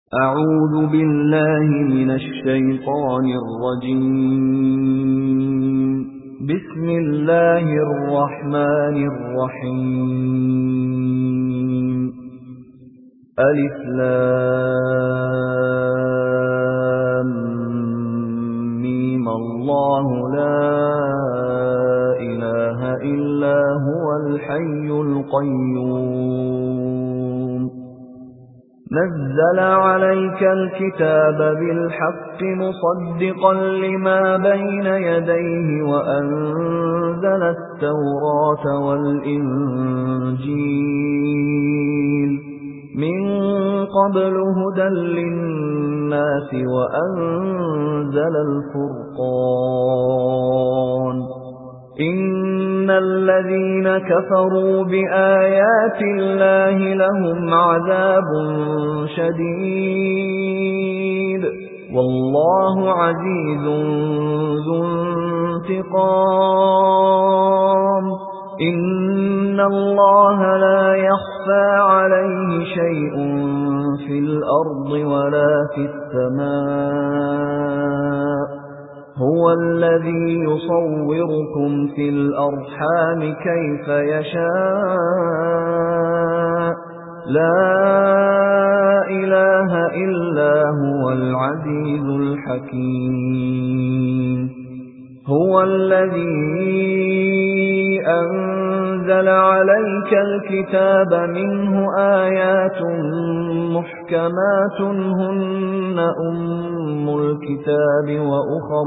أعوذ بالله من الشيطان الرجيم. بسم الله الرحمن الرحيم. ألف لام ميم الله لا إله إلا هو الحي القيوم. نزل عليك الكتاب بالحق مصدقا لما بين يديه وأنزل التوراة والإنجيل من قبل هدى للناس وأنزل الفرقان. إن الذين كفروا بآيات الله لهم عذاب شديد والله عزيز ذو انتقام. إن الله لا يخفى عليه شيء في الأرض ولا في السماء. هو الذي يصوركم في الأرحام كيف يشاء. لا إله إلا هو العزيز الحكيم. هو الذي أنزل عليك الكتاب منه آيات محكمات هن أم الكتاب وأخر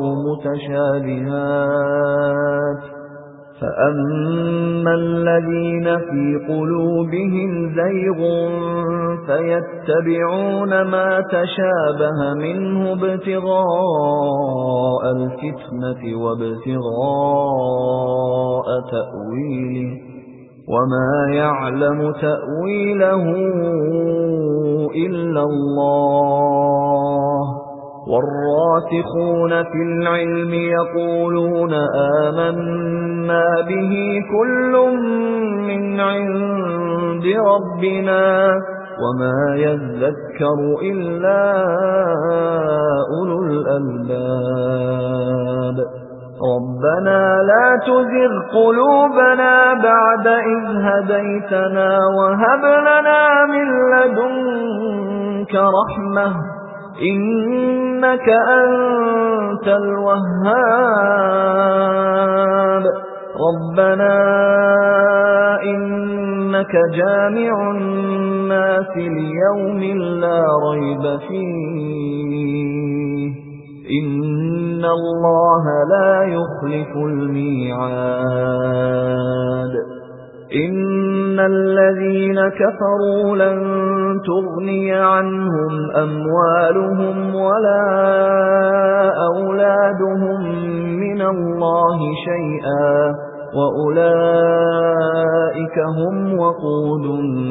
متشابهات. فأما الذين في قلوبهم زيغ فيتبعون ما تشابه منه ابتغاء الفتنة وابتغاء تأويله وما يعلم تأويله إلا الله. والراسخون في العلم يقولون آمنا به كل من عند ربنا وما يذكر إلا أولو الألباب. ربنا لا تزغ قلوبنا بعد إذ هديتنا وهب لنا من لدنك رحمة إنك أنت الوهاب. ربنا إنك جامع الناس ليوم لا ريب فيه إن الله لا يخلف الميعاد. إن الذين كفروا لن تغني عنهم أموالهم ولا أولادهم من الله شيئا وأولئك هم وقود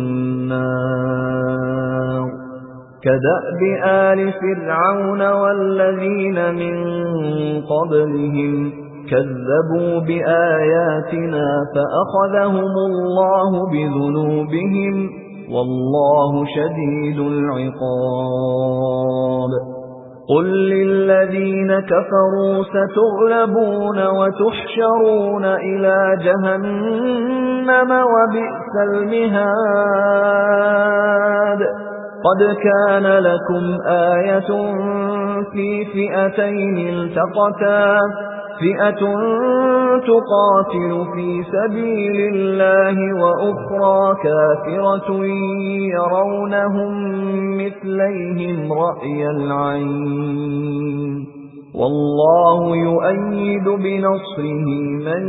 النار. كدأب آل فرعون والذين من قبلهم كذبوا بآياتنا فأخذهم الله بذنوبهم والله شديد العقاب. قل للذين كفروا ستغلبون وتحشرون إلى جهنم وبئس المهاد. قد كان لكم آية في فئتين التقتا فئة تقاتل في سبيل الله وأخرى كافرة يرونهم مثليهم رأي العين والله يؤيد بنصره من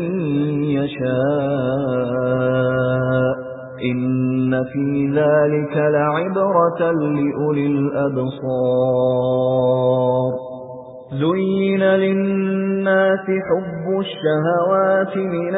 يشاء. إن في ذلك لعبرة لأولي الأبصار. زين للناس حب الشهوات من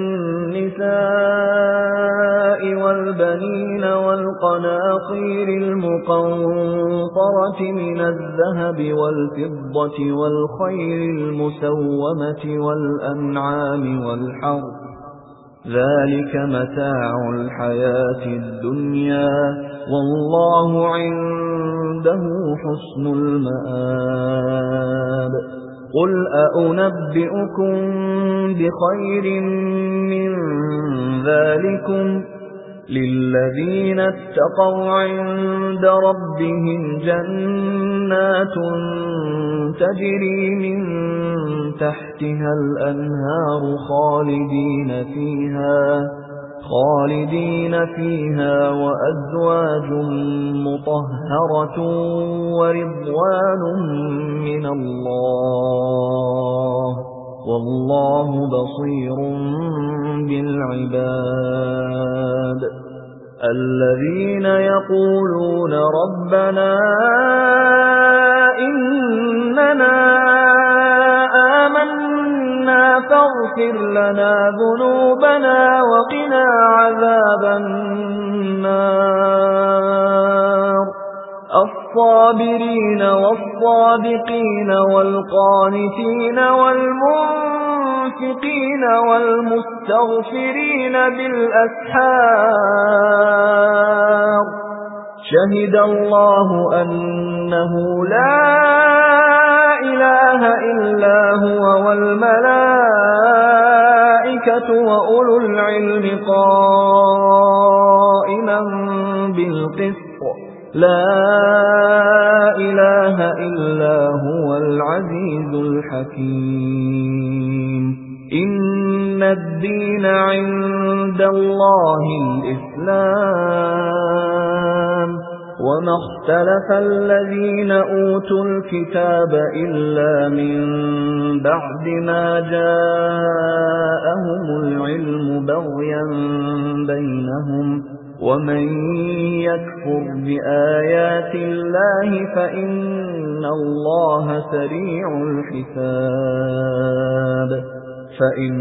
النساء والبنين والقناطير المقنطرة من الذهب والفضة والخيل المسومة والأنعام والحرث ذلك متاع الحياة الدنيا والله عنده حسن المآب قل أنبئكم بخير من ذلكم للذين اتقوا عند ربهم جنات تجري من تحتها الأنهار خالدين فيها وأزواج مطهرة ورضوان من الله والله بصير بالعباد الذين يقولون ربنا إننا آمنا فاغفر لنا ذنوبنا وقنا عذاب النار الصابرين والصادقين والقانتين والمنفقين والمستغفرين بالأسحار شهد الله أنه لا إله إلا هو والملائكة وأولو العلم قائما بالقسط لا إله إلا هو العزيز الحكيم إن الدين عند الله الإسلام وما اختلف الذين أوتوا الكتاب إلا من بعد ما جاءهم العلم بغيا بينهم ومن يكفر بآيات الله فإن الله سريع الحساب فإن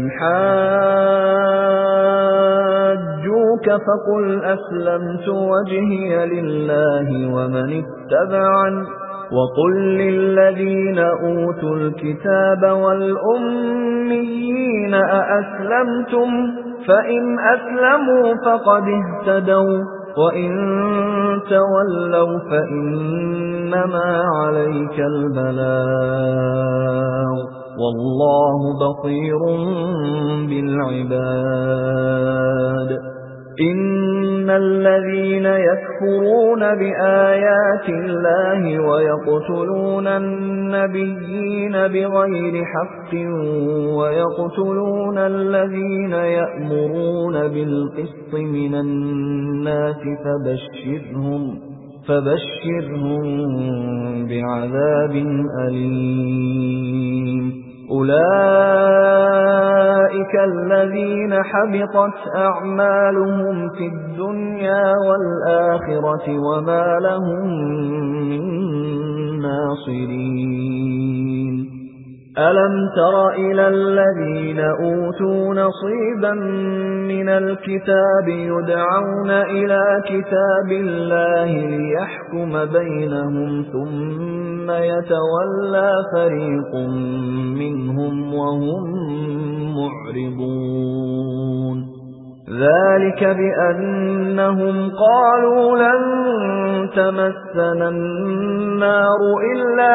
حاجوك فقل أسلمت وجهي لله ومن اتبعن وقل للذين أوتوا الكتاب والأميين أأسلمتم فإن أسلموا فقد اهتدوا وإن تولوا فإنما عليك البلاغ والله بصير بالعباد إن الذين يكفرون بآيات الله ويقتلون النبيين بغير حق ويقتلون الذين يأمرون بالقسط من الناس فبشرهم بعذاب أليم أولئك الذين حبطت أعمالهم في الدنيا والآخرة وما لهم من ناصرين ألم تر إلى الذين أوتوا نصيبا من الكتاب يدعون إلى كتاب الله ليحكم بينهم ثم يتولى فريق منهم وهم معرضون ذلك بأنهم قالوا لن تمسنا النار إلا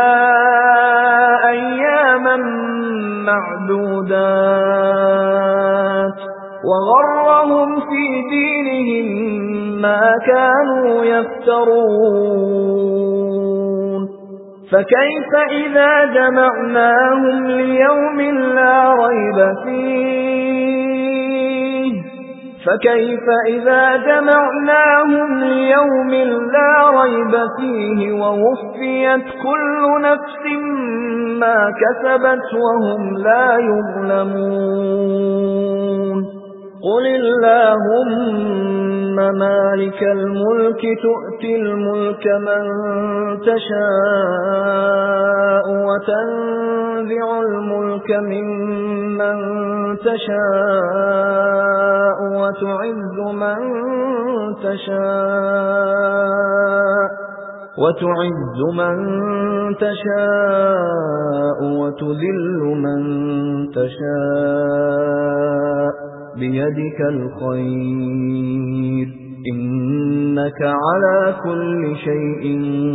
أياما معدودات وغرهم في دينهم ما كانوا يفترون فكيف إذا جمعناهم ليوم لا ريب فيه ووفيت كل نفس ما كسبت وهم لا يظلمون قل اللهم مالك الملك تؤتي الملك من تشاء وتنزع الملك ممن تشاء وتعز من تشاء وتذل من تشاء بيدك الخير إنك على كل شيء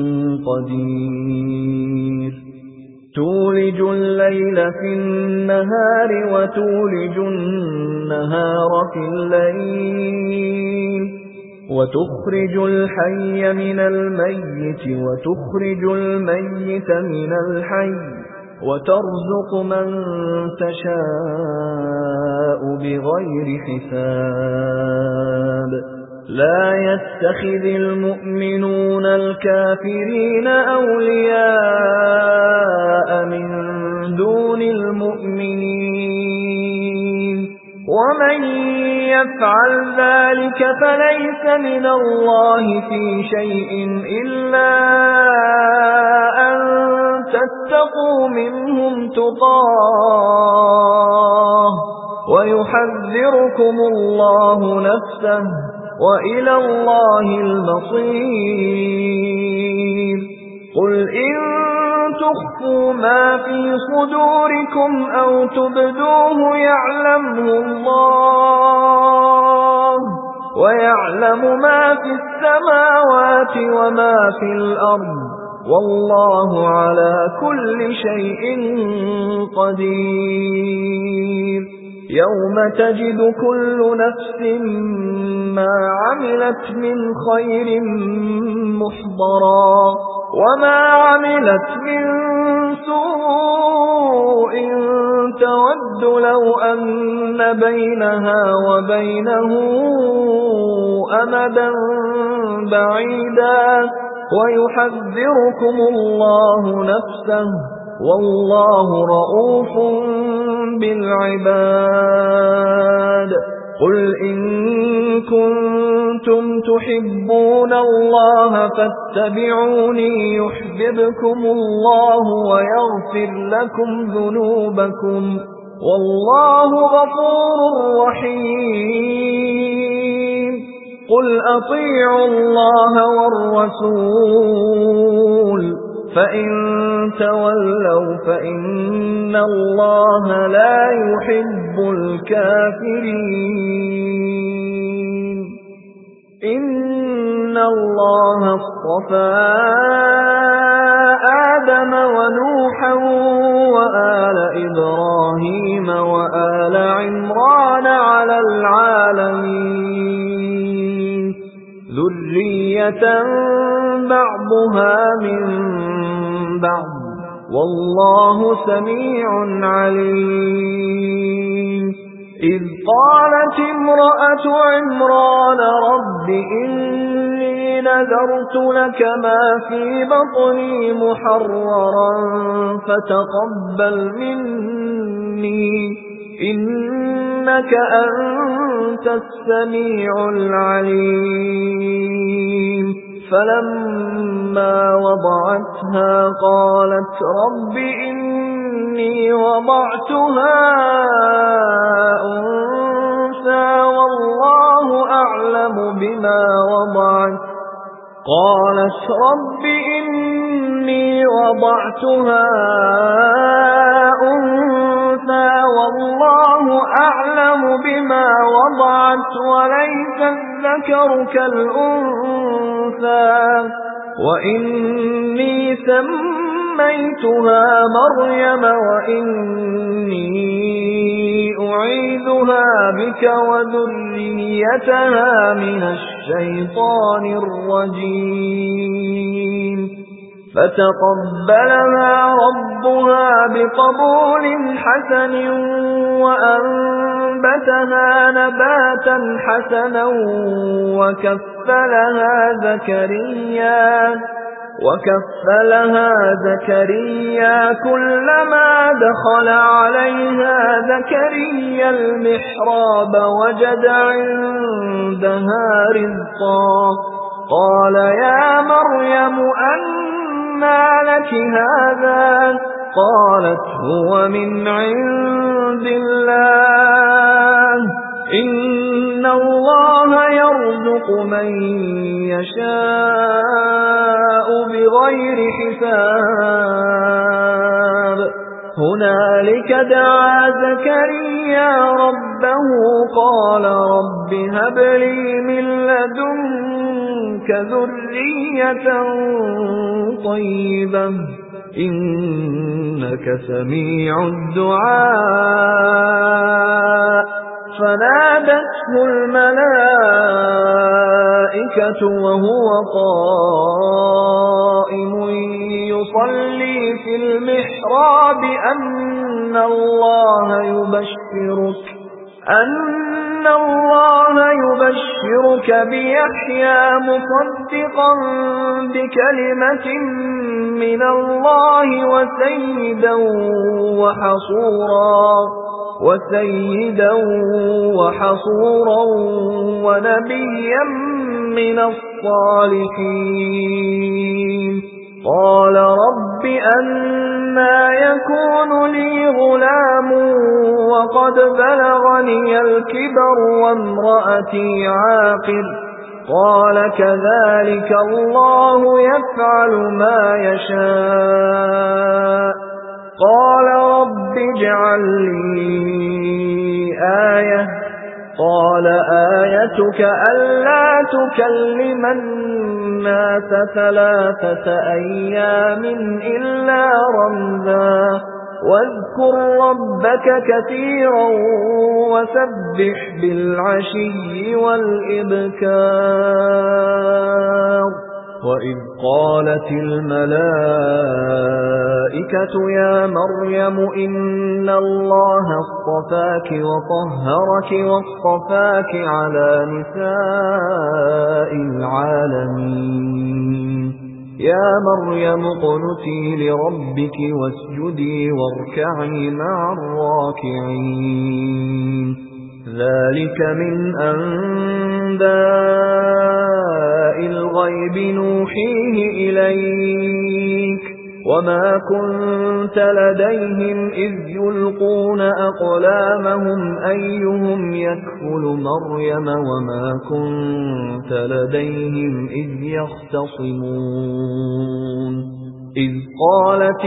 قدير تولج الليل في النهار وتولج النهار في الليل وتخرج الحي من الميت وتخرج الميت من الحي وترزق من تشاء بغير حساب لا يتخذ المؤمنون الكافرين أولياء من دون المؤمنين ومن يفعل ذلك فليس من الله في شيء إلا أن تتقوا منهم تقاه ويحذركم الله نفسه وإلى الله المصير قل إن تخفوا ما في صدوركم أو تبدوه يعلمه الله ويعلم ما في السماوات وما في الأرض والله على كل شيء قدير يوم تجد كل نفس ما عملت من خير محضرا وما عملت من سوء تود لو أن بينها وبينه أمدا بعيدا ويحذركم الله نفسه والله رؤوف بالعباد قل إن كنتم تحبون الله فاتبعوني يحببكم الله ويغفر لكم ذنوبكم والله غفور رحيم قل أطيعوا الله والرسول فإن تولوا فإن الله لا يحب الكافرين إن الله اصطفى آدم ونوحا وآل إبراهيم وآل عمران على العالمين ذرية بعضها من بعض والله سميع عليم إذ قالت امرأة عمران رب إني نذرت لك ما في بطني محررا فتقبل مني إنك أنت السميع العليم فلما وضعتها قالت رب إني وضعتها أنثى والله أعلم بما وضعت قالت رب إني وضعتها أنثى والله أعلم بما وضعت وليس الذكر كالأنثى وإني سميتها مريم وإني أعيذها بك وذريتها من الشيطان الرجيم فتقبلها ربها بقبول حسن وأنبتها نباتا حسنا وكفلها زكريا كلما دخل عليها زكريا المحراب وجد عندها رزقا قال يا مريم أنى لك هذا قالت هو من عند الله إن الله يرزق من يشاء بغير حساب هنالك دعا زكريا ربه قال رب هب لي من لدنك ذرية طيبة إنك سميع الدعاء فنادته الملائكة وهو قائم يصلي في المحراب أن الله يبشرك بيحيى مصدقا بكلمة من الله وسيدا وحصورا ونبيا من الصالحين قال رب أنى يكون لي غلام وقد بلغني الكبر وامرأتي عاقر قال كذلك الله يفعل ما يشاء قال رب اجعل لي آية قال آيتك ألا تكلم الناس 3 أيام إلا رمزا واذكر ربك كثيرا وسبح بالعشي والإبكار وإذ قالت الملائكة يا مريم إن الله اصطفاك وطهرك واصطفاك على نساء العالمين يا مريم اقنتي لربك واسجدي واركعي مع الراكعين ذلك من أنباء الغيب نوحيه إليك وما كنت لديهم إذ يلقون أقلامهم أيهم يكفل مريم وما كنت لديهم إذ يختصمون إذ قالت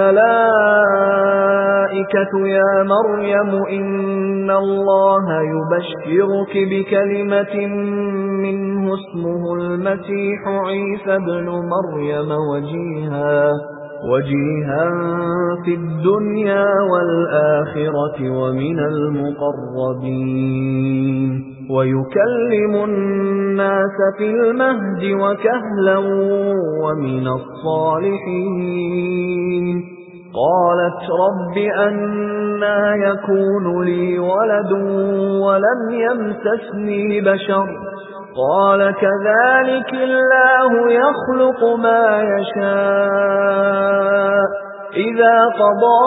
الملائكة يا مريم إن الله يبشرك بكلمة منه اسمه المسيح عيسى ابن مريم وجيها في الدنيا والآخرة ومن المقربين ويكلم الناس في المهد وكهلا ومن الصالحين قالت رب أنى يكون لي ولد ولم يمسسني بشر قال كذلك الله يخلق ما يشاء إذا قضى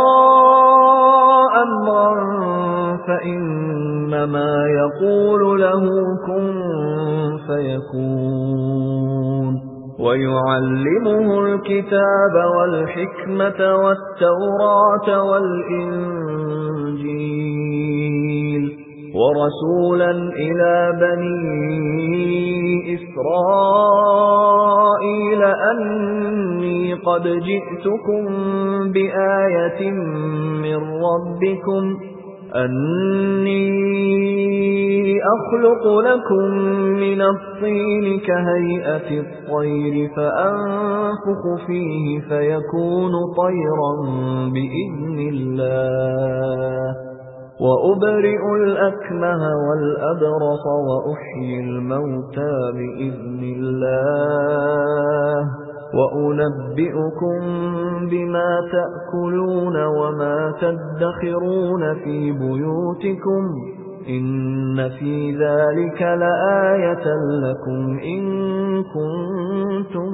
أمرا فإنما يقول له كن فيكون ويعلمه الكتاب والحكمة والتوراة والإنجيل ورسولا إلى بني إسرائيل أني قد جئتكم بآية من ربكم أني أخلق لكم من الطين كهيئة الطير فأنفخ فيه فيكون طيرا بإذن الله وأبرئ الأكمه والأبرص وأحيي الموتى بإذن الله وأنبئكم بما تأكلون وما تدخرون في بيوتكم إن في ذلك لآية لكم إن كنتم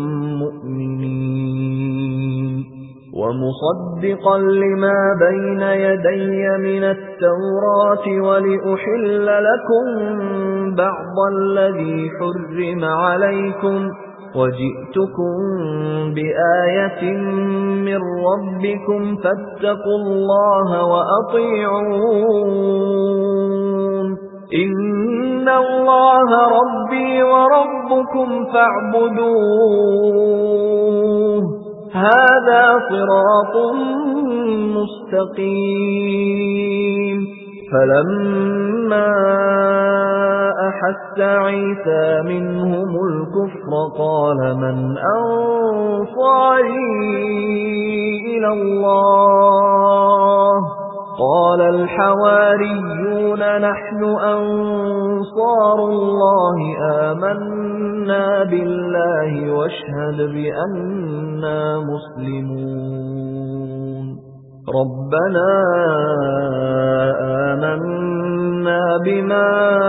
مؤمنين ومصدقا لما بين يدي من التوراة ولأحل لكم بعض الذي حرم عليكم وجئتكم بآية من ربكم فاتقوا الله وأطيعون إن الله ربي وربكم فاعبدوه هذا هذا صراط مستقيم فلما أحس عيسى منهم الكفر قال من أنصاري إلى الله قال الحواريون نحن أنصار الله آمنا بالله واشهد بأننا مسلمون ربنا آمنا بما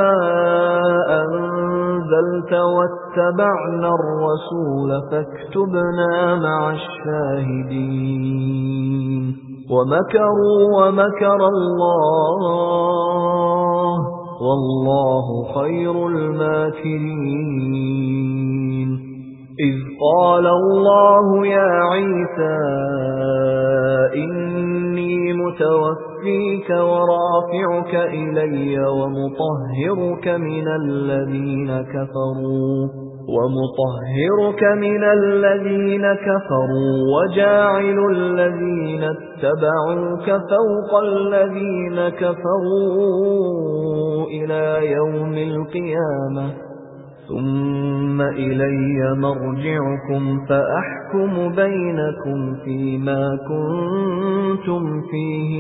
أنزلت واتبعنا الرسول فاكتبنا مع الشاهدين ومكروا ومكر الله والله خير الماكرين إذ قال الله يا عيسى إني متوفيك ورافعك إلي ومطهرك من الذين كفروا وجاعل الذين اتبعوك فوق الذين كفروا إلى يوم القيامة ثم إلي مرجعكم فأحكم بينكم فيما كنتم فيه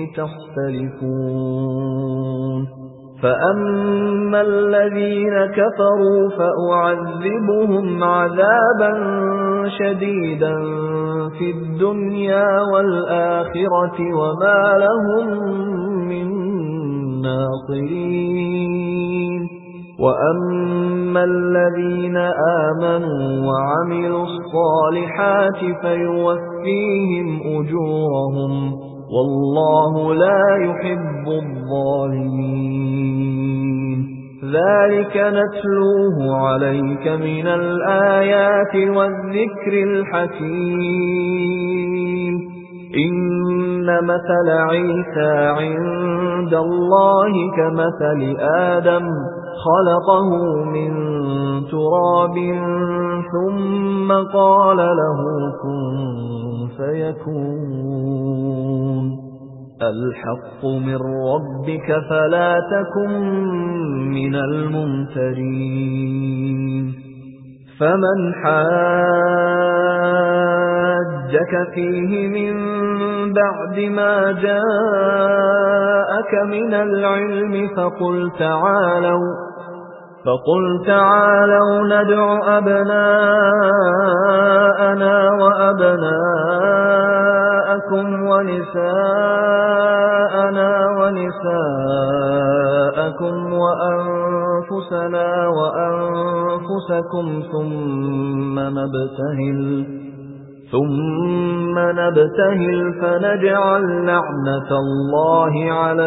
تختلفون فأما الذين كفروا فأعذبهم عذابا شديدا في الدنيا والآخرة وما لهم من ناصرين وأما الذين آمنوا وعملوا الصالحات فيوفيهم أجورهم والله لا يحب الظالمين ذلك نتلوه عليك من الآيات والذكر الحكيم إن مثل عيسى عند الله كمثل آدم خلقه من تراب ثم قال له كن فيكون الحق من ربك فلا تكن من الممترين فمن حاجك فيه من بعد ما جاءك من العلم فقل تعالوا ندع أبناءنا وأبناءكم ونساءنا ونساءكم وأنفسنا وأنفسكم ثم نبتهل فنجعل لعنة الله على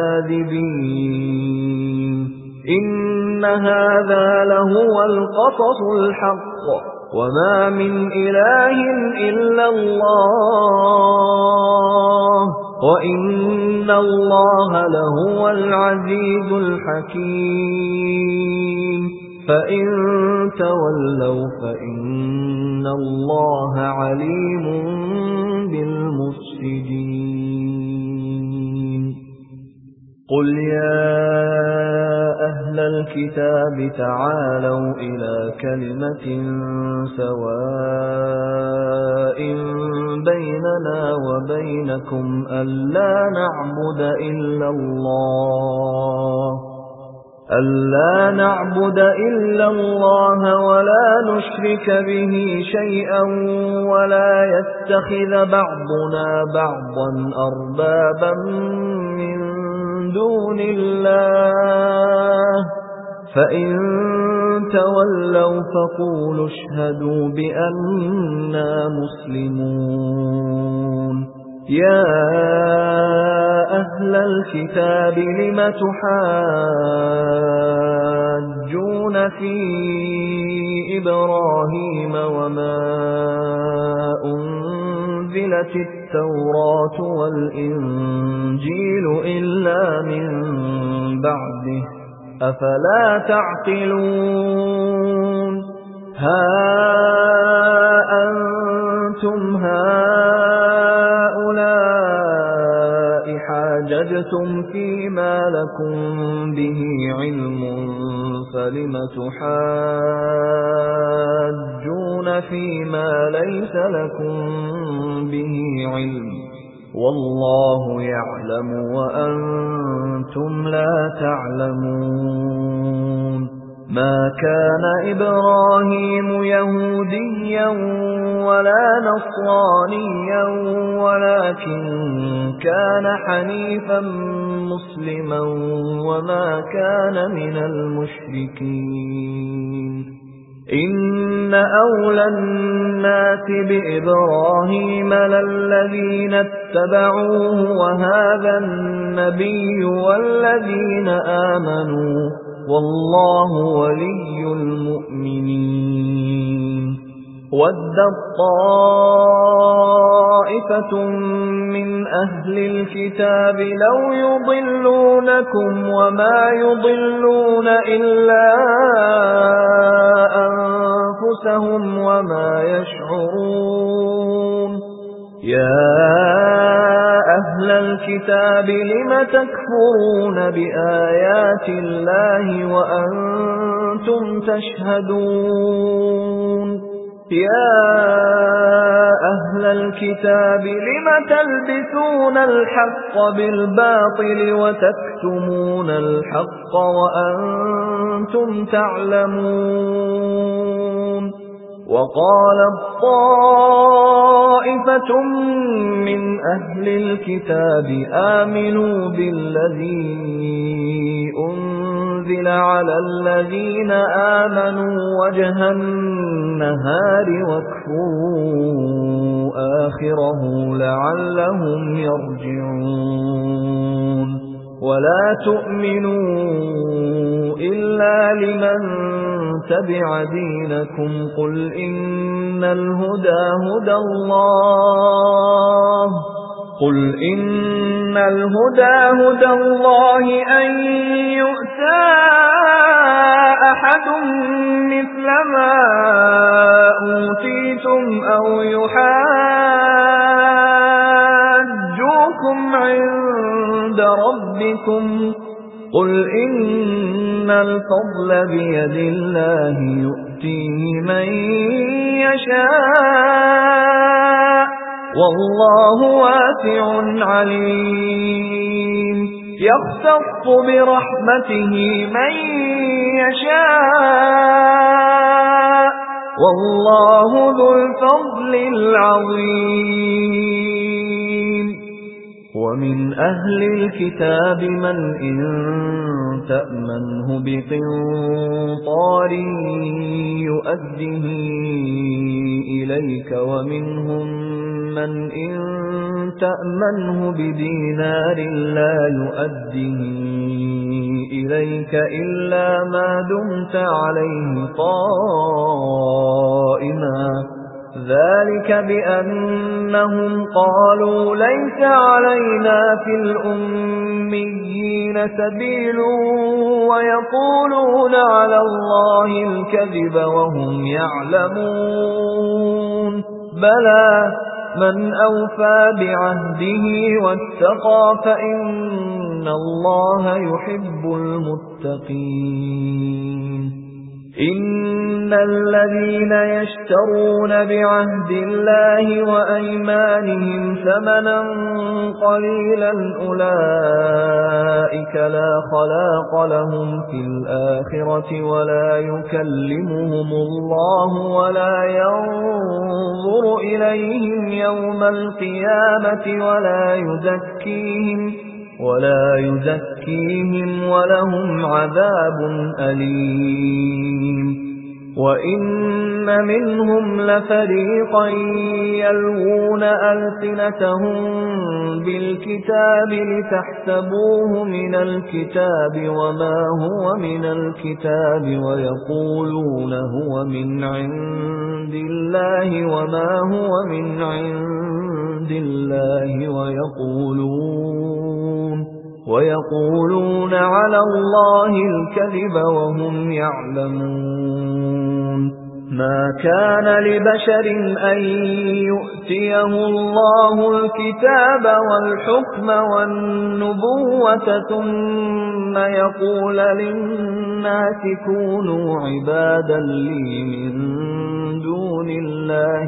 الكاذبين إن هذا لهو القصص الحق وما من إله إلا الله وإن الله لهو العزيز الحكيم فإن تولوا فإن الله عليم بالمفسدين قل يا أهل الكتاب تعالوا إلى كلمة سواء بيننا وبينكم ألا نعبد إلا الله ولا نشرك به شيئا ولا يتخذ بعضنا بعضا أربابا من دون الله فإن تولوا فقولوا اشهدوا بأننا مسلمون يا أهل الكتاب لم تحاجون في إبراهيم وما أنزلت التوراة والإنجيل إلا من بعده أفلا تعقلون ها أنتم حاججتم فيما لكم به علم فلم تحاجون فيما ليس لكم به علم والله يعلم وأنتم لا تعلمون ما كان إبراهيم يهوديا ولا نصرانيا ولكن كان حنيفا مسلما وما كان من المشركين إن أولى الناس بإبراهيم للذين اتبعوه وهذا النبي والذين آمنوا والله ولي المؤمنين وَدَّتْ طَائِفَةٌ مِّنْ أَهْلِ الْكِتَابِ لَوْ يُضِلُّونَكُمْ وَمَا يُضِلُّونَ إِلَّا أَنفُسَهُمْ وَمَا يَشْعُرُونَ يَا أَهْلَ الْكِتَابِ لِمَ تَكْفُرُونَ بِآيَاتِ اللَّهِ وَأَنْتُمْ تَشْهَدُونَ يَا أَهْلَ الْكِتَابِ لِمَ تَلْبِسُونَ الْحَقَّ بِالْبَاطِلِ وَتَكْتُمُونَ الْحَقَّ وَأَنْتُمْ تَعْلَمُونَ وَقَالَتْ طَائِفَةٌ مِّنْ أَهْلِ الْكِتَابِ آمِنُوا بِالَّذِي أُنْزِلَ عَلَى الَّذِينَ آمَنُوا وَجْهَ النَّهَارِ وَاكْفُرُوا آخِرَهُ لَعَلَّهُمْ يَرْجِعُونَ وَلَا تُؤْمِنُوا إِلَّا لِمَنْ تَبِعَ دِينَكُمْ قُلْ إِنَّ الْهُدَى هُدَى اللَّهِ أَن يُؤْتَى أَحَدٌ مِثْلَ مَا أُوتِيتُمْ أَوْ يُحَاجُّوكُمْ عِندَ رَبِّكُمْ قُلْ إِنَّ الْفَضْلَ بِيَدِ اللَّهِ يُؤْتِيهِ مَن يَشَاءُ وَاللَّهُ وَاسِعٌ عَلِيمٌ يَخْتَصُّ بِرَحْمَتِهِ مَن يَشَاءُ وَاللَّهُ ذُو الْفَضْلِ الْعَظِيمِ وَمِنْ أَهْلِ الْكِتَابِ مَنْ إِنْ تَأْمَنْهُ بِقِنطَارٍ يُؤَدِّهِ إِلَيْكَ وَمِنْهُمْ مَنْ إِنْ تَأْمَنْهُ بِدِينَارٍ لَا يُؤَدِّهِ إِلَيْكَ إِلَّا مَا دُمْتَ عَلَيْهِ قَائِمًا ذَلِكَ بِأَنَّهُمْ قَالُوا لَيْسَ عَلَيْنَا فِي الْأُمِّيِّينَ سَبِيلٌ وَيَقُولُونَ عَلَى اللَّهِ الْكَذِبَ وَهُمْ يَعْلَمُونَ بَلَى مَنْ أَوْفَى بِعَهْدِهِ وَاتَّقَى فَإِنَّ اللَّهَ يُحِبُّ الْمُتَّقِينَ إِنَّ الَّذِينَ يَشْتَرُونَ بِعَهْدِ اللَّهِ وَأَيْمَانِهِمْ ثَمَنًا قَلِيلًا أُولَئِكَ لا خَلَاقَ لَهُمْ فِي الْآخِرَةِ وَلَا يُكَلِّمُهُمُ اللَّهُ وَلَا يَنظُرُ إِلَيْهِمْ يَوْمَ الْقِيَامَةِ ولا يزكيهم ولهم عذاب أليم وإن منهم لفريقا يلوون ألسنتهم بالكتاب لتحسبوه من الكتاب وما هو من الكتاب ويقولون هو من عند الله وما هو من عند الله ويقولون على الله الكذب وهم يعلمون ما كان لبشر أن يؤتيه الله الكتاب والحكم والنبوة ثم يقول للناس كونوا عبادا لي من دون الله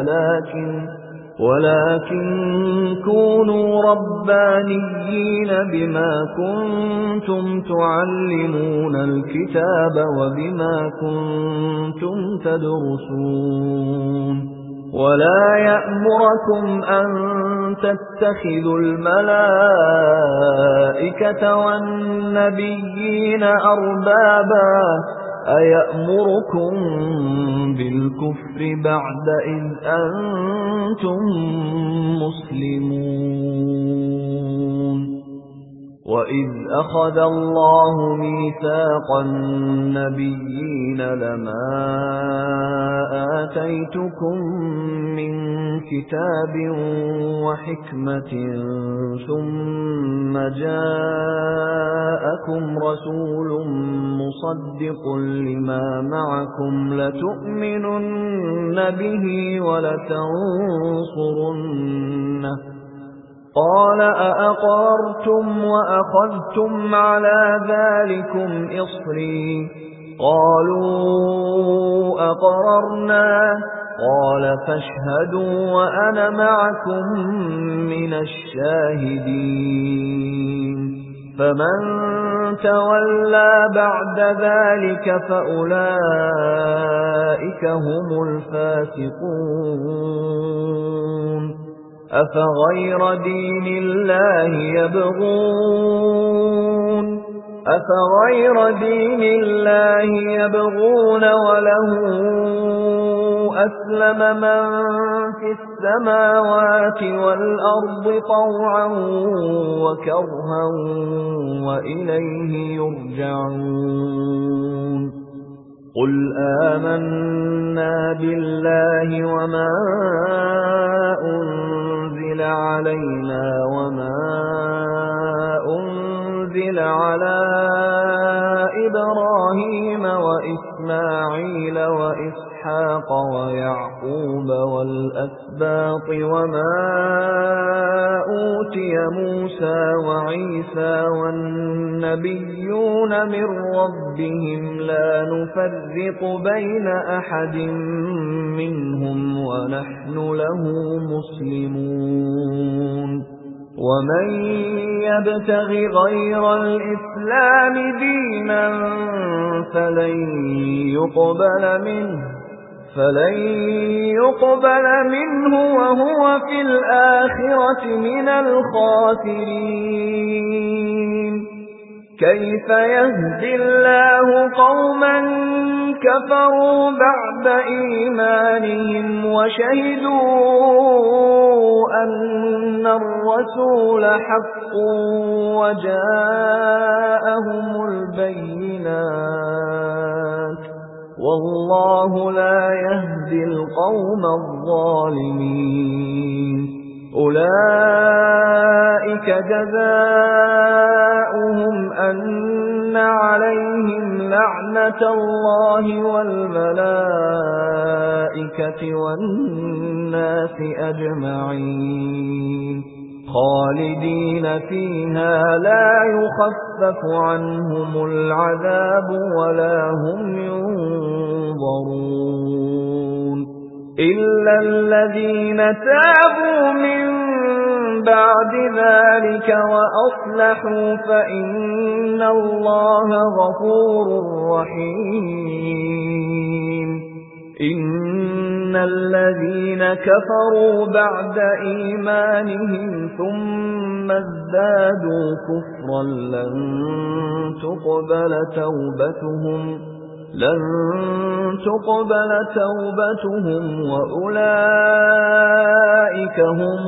ولكن كونوا ربانيين بما كنتم تعلمون الكتاب وبما كنتم تدرسون ولا يأمركم أن تتخذوا الملائكة والنبيين أربابا أيأمركم بالكفر بعد إذ أنتم مسلمون وإذ أخذ الله ميثاق النبيين لما آتيتكم من كتاب وحكمة ثم جاءكم رسول مصدق لما معكم لتؤمنن به ولتنصرنه قال أأقررتم وأخذتم على ذلكم إصري قالوا أقررنا قال فاشهدوا وأنا معكم من الشاهدين فمن تولى بعد ذلك فأولئك هم الفاسقون أفغير دين الله يبغون وله أسلم من في السماوات والأرض طوعا وكرها وإليه يرجعون قل آمنا بالله وما أنزل علينا وما أنزل على إبراهيم وإسماعيل وإسحاق ويعقوب والأسباط وما أوتي موسى وعيسى والنبيون من ربهم لا نفرق بين أحد منهم ونحن له مسلمون ومن يبتغ غير الإسلام دينا فلن يقبل منه وهو في الآخرة من الخاسرين كيف يهدي الله قوما كفروا بعد إيمانهم وشهدوا أن الرسول حق وجاءهم البينات والله لا يهدي القوم الظالمين أولئك جزاؤهم أن عليهم لعنة الله والملائكة والناس أجمعين خالدين فيها لا يخفف عنهم العذاب ولا هم ينظرون إلا الذين تابوا من بعد ذلك وأصلحوا فإن الله غفور رحيم إن الذين كفروا بعد إيمانهم ثم ازدادوا كفرا لن تقبل توبتهم وأولئك هم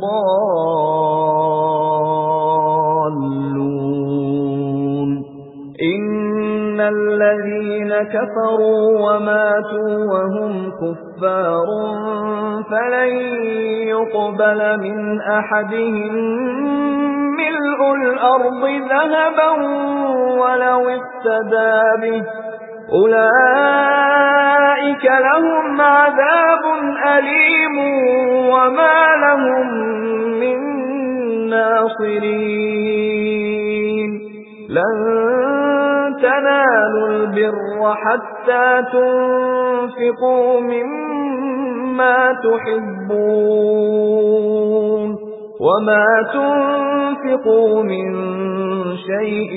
الضالون إن الذين كفروا وماتوا وهم كفار فلن يقبل من أحدهم ملء الأرض ذهبا ولو افتدى به أولئك لهم عذاب أليم وما لهم من ناصرين لن تنالوا البر حتى تنفقوا مما تحبون وما تنفقوا من شيء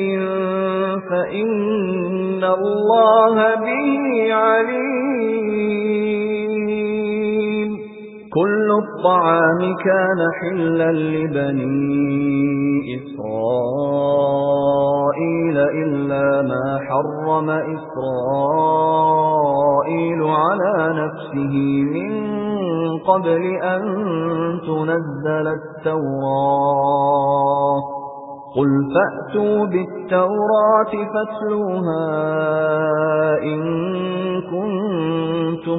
فإن الله به عليم كل الطعام كان حلا لبني إسرائيل إلا ما حرم إسرائيل على نفسه من قبل أن تنزل التوراة قل فأتوا بالتوراة فاتلوها إن كنتم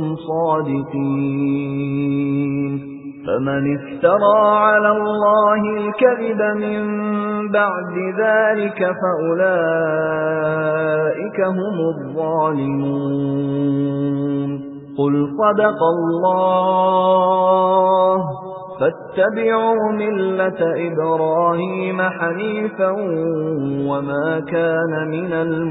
صادقين فمن افترى على الله الكذب من بعد ذلك فأولئك هم الظالمون قل صدق الله فاتبعوا ملة إبراهيم حنيفا وما كان من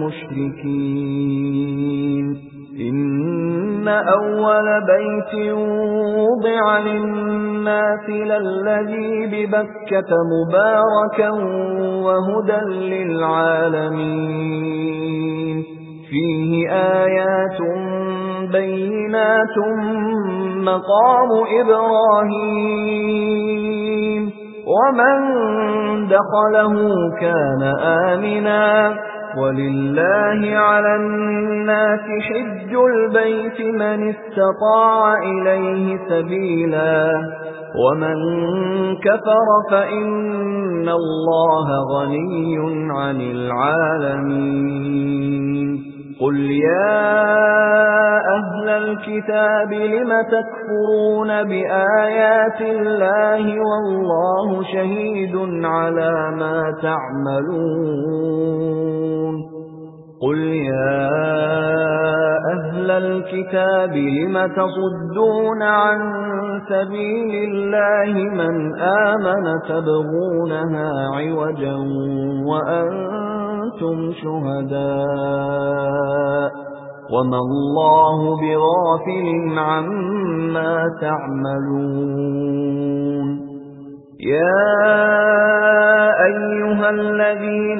المشركين إن أول بيت وضع للناس للذي ببكة مباركا وهدى للعالمين فيه آيات بينات مقام إبراهيم ومن دخله كان آمنا ولله على الناس حج البيت من استطاع إليه سبيلا ومن كفر فإن الله غني عن العالمين قل يا أهل الكتاب لم تكفرون بآيات الله والله شهيد على ما تعملون قل يا أهل الكتاب لم تصدون عن سبيل الله من آمن تبغونها عوجا وأنتم شهداء وما الله بغافل عما تعملون يا أيها الذين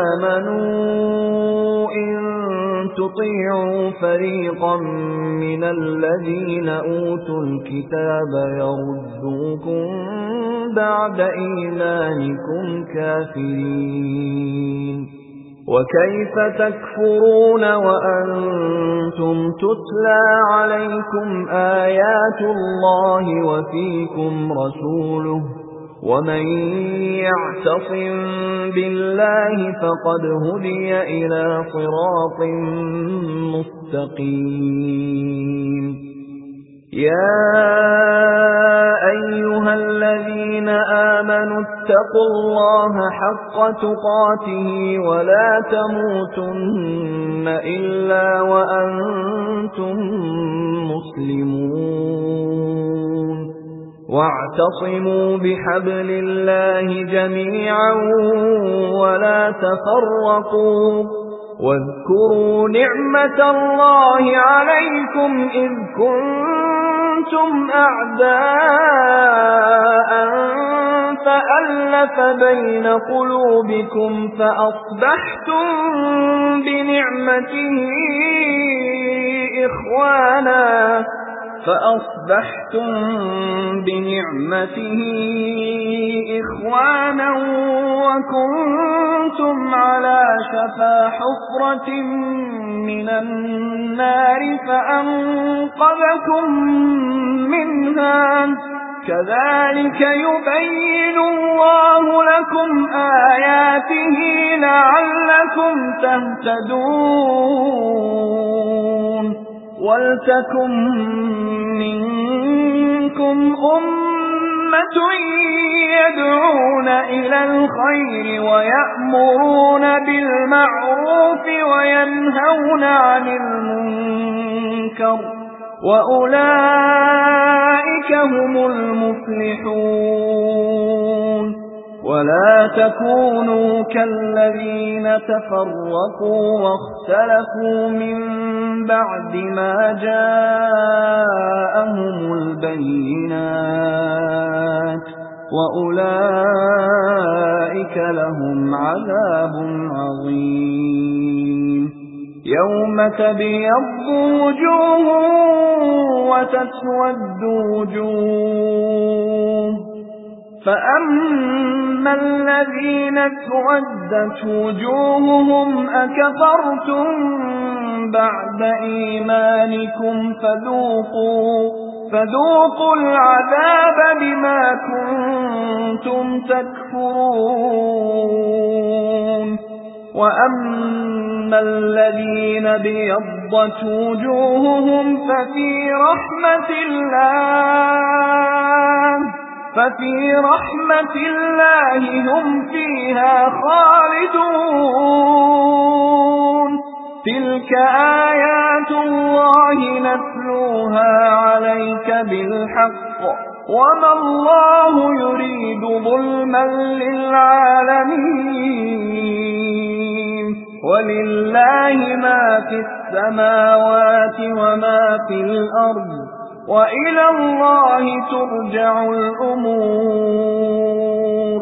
آمنوا إن تطيعوا فريقا من الذين أوتوا الكتاب يردوكم بعد إيمانكم كافرين وكيف تكفرون وأنتم تتلى عليكم آيات الله وفيكم رسوله ومن يعتصم بالله فقد هدي إلى صراط مستقيم يا أيها الذين آمنوا اتقوا الله حق تقاته ولا تموتن إلا وأنتم مسلمون واعتصموا بحبل الله جميعا ولا تفرقوا واذكروا نعمة الله عليكم إذ كنتم أعداء فألف بين قلوبكم فأصبحتم بنعمته إخوانا وكنتم على شفا حفرة من النار فأنقذكم منها كذلك يبين الله لكم آياته لعلكم تهتدون ولتكن منكم أمة يدعون إلى الخير ويأمرون بالمعروف بِالْمَعْرُوفِ وَيَنْهَوْنَ عَنِ الْمُنكَرِ وَأُولَئِكَ هُمُ الْمُفْلِحُونَ وَلَا تَكُونُوا كَالَّذِينَ تَفَرَّقُوا وَاخْتَلَفُوا مِنْ بَعْدِ مَا جَاءَهُمُ الْبَيِّنَاتُ وَأُولَئِكَ لَهُمْ عَذَابٌ عَظِيمٌ يَوْمَ تَبْيَضُّ وُجُوهٌ وَتَسْوَدُّ وُجُوهٌ فَأَمَّا الَّذِينَ اسْوَدَّتْ وُجُوهُهُمْ أَكَفَرْتُمْ بَعْدَ إِيمَانِكُمْ فَذُوقُوا الْعَذَابَ بِمَا كُنتُمْ تَكْفُرُونَ وَأَمَّا الَّذِينَ ابْيَضَّتْ وُجُوهُهُمْ ففي رحمة الله هم فيها خالدون تلك آيات الله نتلوها عليك بالحق وما الله يريد ظلما للعالمين ولله ما في السماوات وما في الأرض وإلى الله ترجع الأمور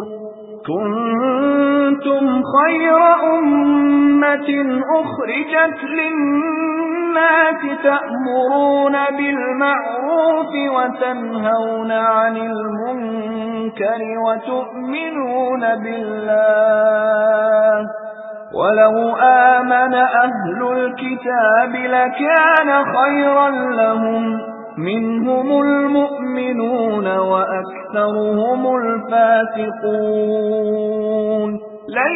كنتم خير أمة أخرجت للناس تأمرون بالمعروف وتنهون عن المنكر وتؤمنون بالله ولو آمن أهل الكتاب لكان خيرا لهم منهم المؤمنون وأكثرهم الفاسقون لن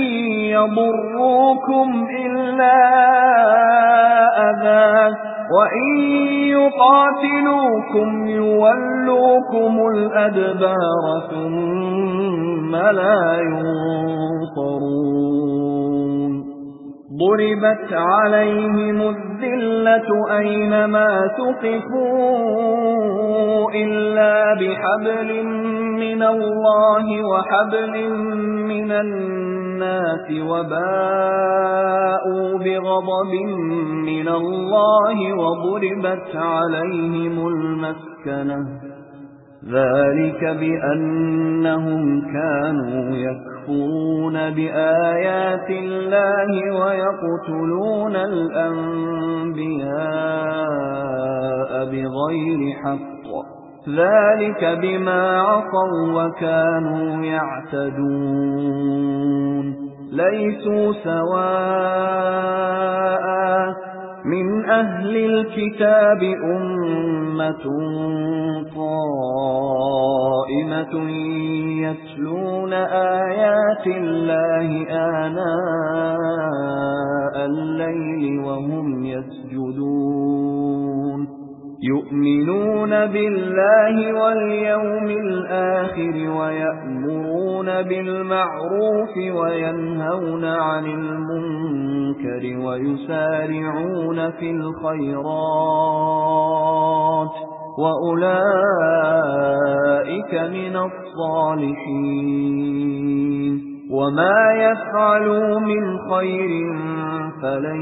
يضروكم إلا أذى وإن يقاتلوكم يولوكم الأدبار ثم لا ينصرون ضربت عليهم الذلة أينما ثقفوا إلا بحبل من الله وحبل من الناس وباءوا بغضب من الله وضربت عليهم المسكنة ذلك بأنهم كانوا يكفرون بآيات الله ويقتلون الأنبياء بغير حق ذلك بما عصوا وكانوا يعتدون ليسوا سواء من أهل الكتاب أمة قائمة يتلون آيات الله آناء الليل وهم يسجدون يؤمنون بالله واليوم الآخر ويأمرون بالمعروف وينهون عن المنكر ويسارعون في الخيرات وأولئك من الصالحين وما يفعلوا من خير فلن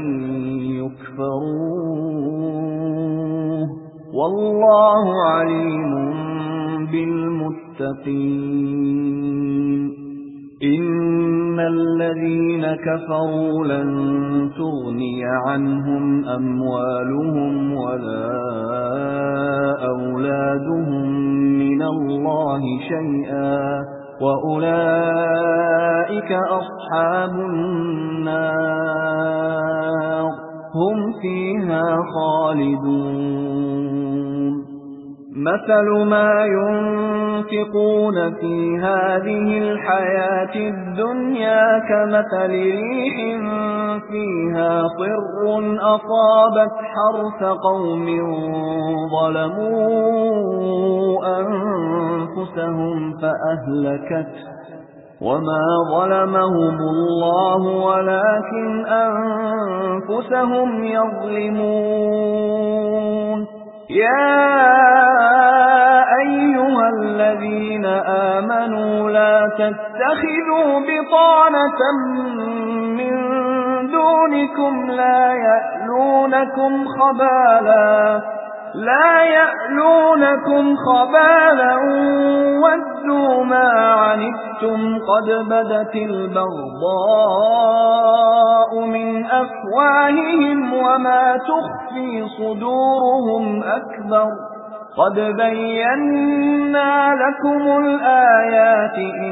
يكفروه والله عليم بالمتقين إن الذين كفروا لن تغني عنهم أموالهم ولا أولادهم من الله شيئا وأولئك أصحاب النار هم فيها خالدون مثل ما ينفقون في هذه الحياة الدنيا كمثل ريح فيها صر أصابت حرث قوم ظلموا أنفسهم وما ظلمهم الله ولكن أنفسهم يظلمون يا أيها الذين آمنوا لا تتخذوا بطانة من دونكم لا يألونكم خبالا ودوا ما عنتم قد بدت البغضاء من أفواههم وما تخفي صدورهم أكبر قد بينا لكم الآيات إن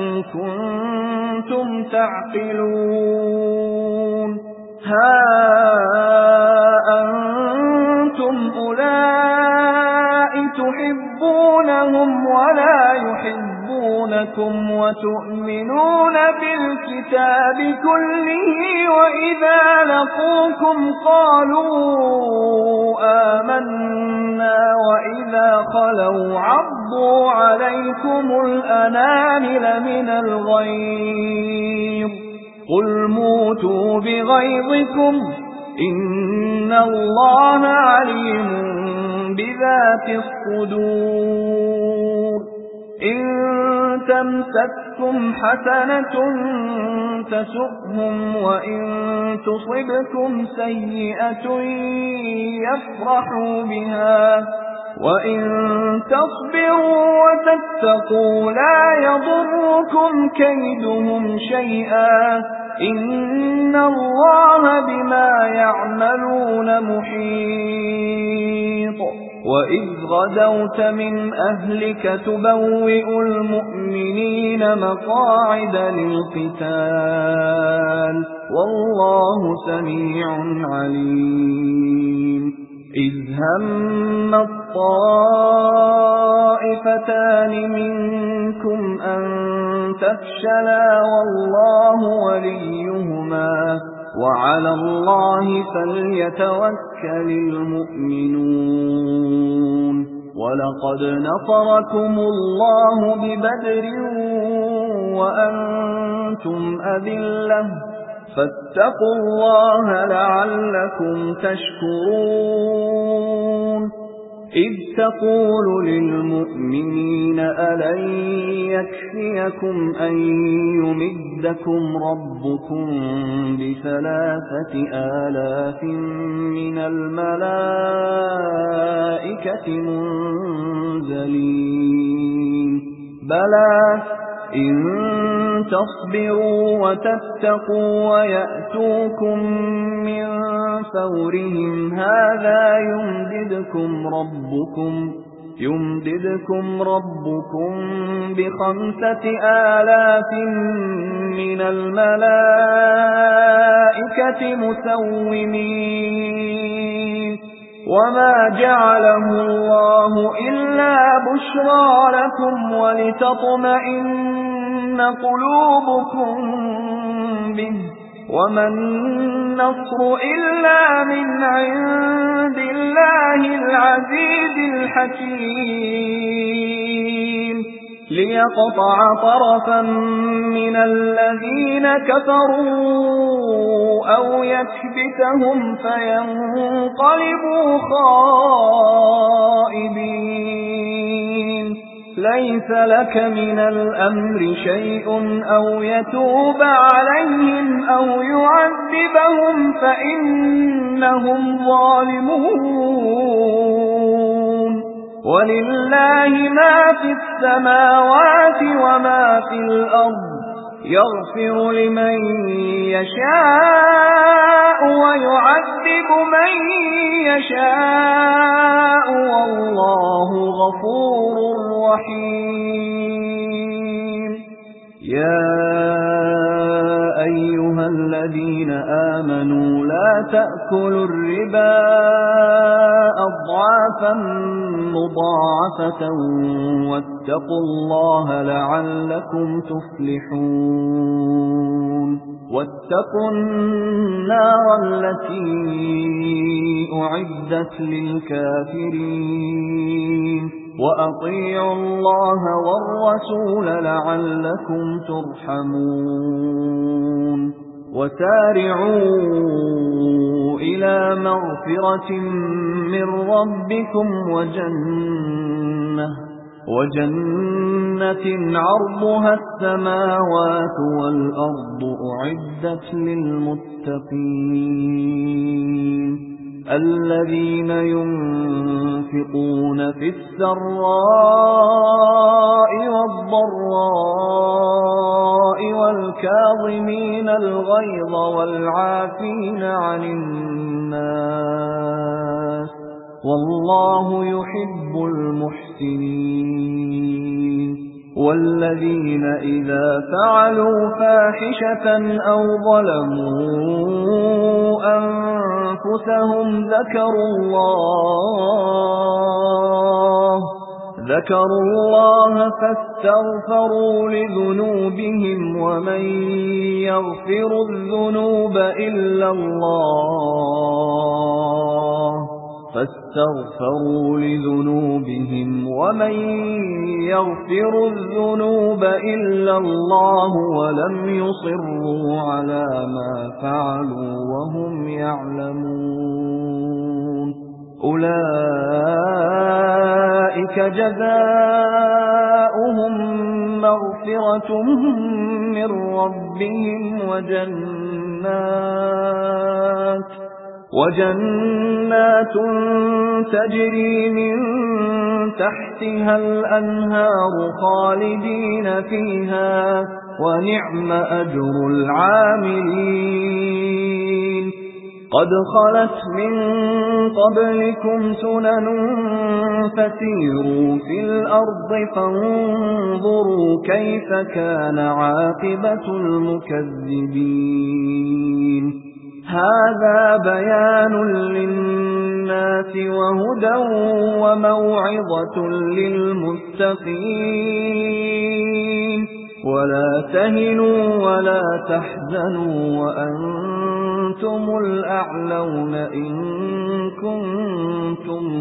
كنتم تعقلون ها أنتم أولئك تحبونهم ولا يحبونكم وتؤمنون بالكتاب كله وإذا لقوكم قالوا آمنا وإذا خلوا عضوا عليكم الأنامل من الغيظ قل موتوا بغيظكم إن الله عليم بذات الصدور إن تمسككم حسنة تسؤهم وإن تصبكم سيئة يفرحوا بها وإن تصبروا وتتقوا لا يضركم كيدهم شيئا إن الله بما يعملون محيط وإذ غدوت من أهلك تبوئ المؤمنين مقاعد للقتال والله سميع عليم إذ هم الطائفتان منكم أن تفشلا والله وليهما وعلى الله فليتوكل المؤمنون ولقد نصركم الله ببدر وأنتم أذلة فاتقوا الله لعلكم تشكرون إذ تقول للمؤمنين ألن يكفيكم أن يمدكم ربكم ب3,000 من الملائكة منزلين بلى إن تصبروا وتتقوا ويأتوكم من فورهم هذا يمددكم ربكم ب5,000 من الملائكة مسومين وما جعله الله إلا بشرى لكم ولتطمئن قلوبكم به وما النصر إلا من عند الله العزيز الحكيم ليقطع طرفا من الذين كفروا أو يكبتهم فينقلبوا خائبين ليس لك من الأمر شيء أو يتوب عليهم أو يعذبهم فإنهم ظالمون ولله ما في السماوات وما في الأرض يغفر لمن يشاء ويعذب من يشاء والله غفور رحيم يا أيها الذين آمنوا لا تأكلوا الربا أضعافا مضاعفة واتقوا الله لعلكم تفلحون واتقوا النار التي أعدت للكافرين وأطيعوا الله والرسول لعلكم ترحمون وسارعوا إلى مغفرة من ربكم وجنة عرضها السماوات والأرض أعدت للمتقين الذين ينفقون في السراء والضراء والكاظمين الغيظ والعافين عن الناس والله يحب المحسنين والذين إذا فعلوا فاحشة أو ظلموا أنفسهم ذكروا الله فاستغفروا لذنوبهم ومن يغفر الذنوب إلا الله ولم يصروا على ما فعلوا وهم يعلمون أولئك جزاؤهم مغفرة من ربهم وجنات تجري من تحتها الأنهار خالدين فيها ونعم أجر العاملين قد خلت من قبلكم سنن فسيروا في الأرض فانظروا كيف كان عاقبة المكذبين هذا بيان للناس وهدى وموعظة للمتقين ولا تهنوا ولا تحزنوا وأنتم الأعلون إن كنتم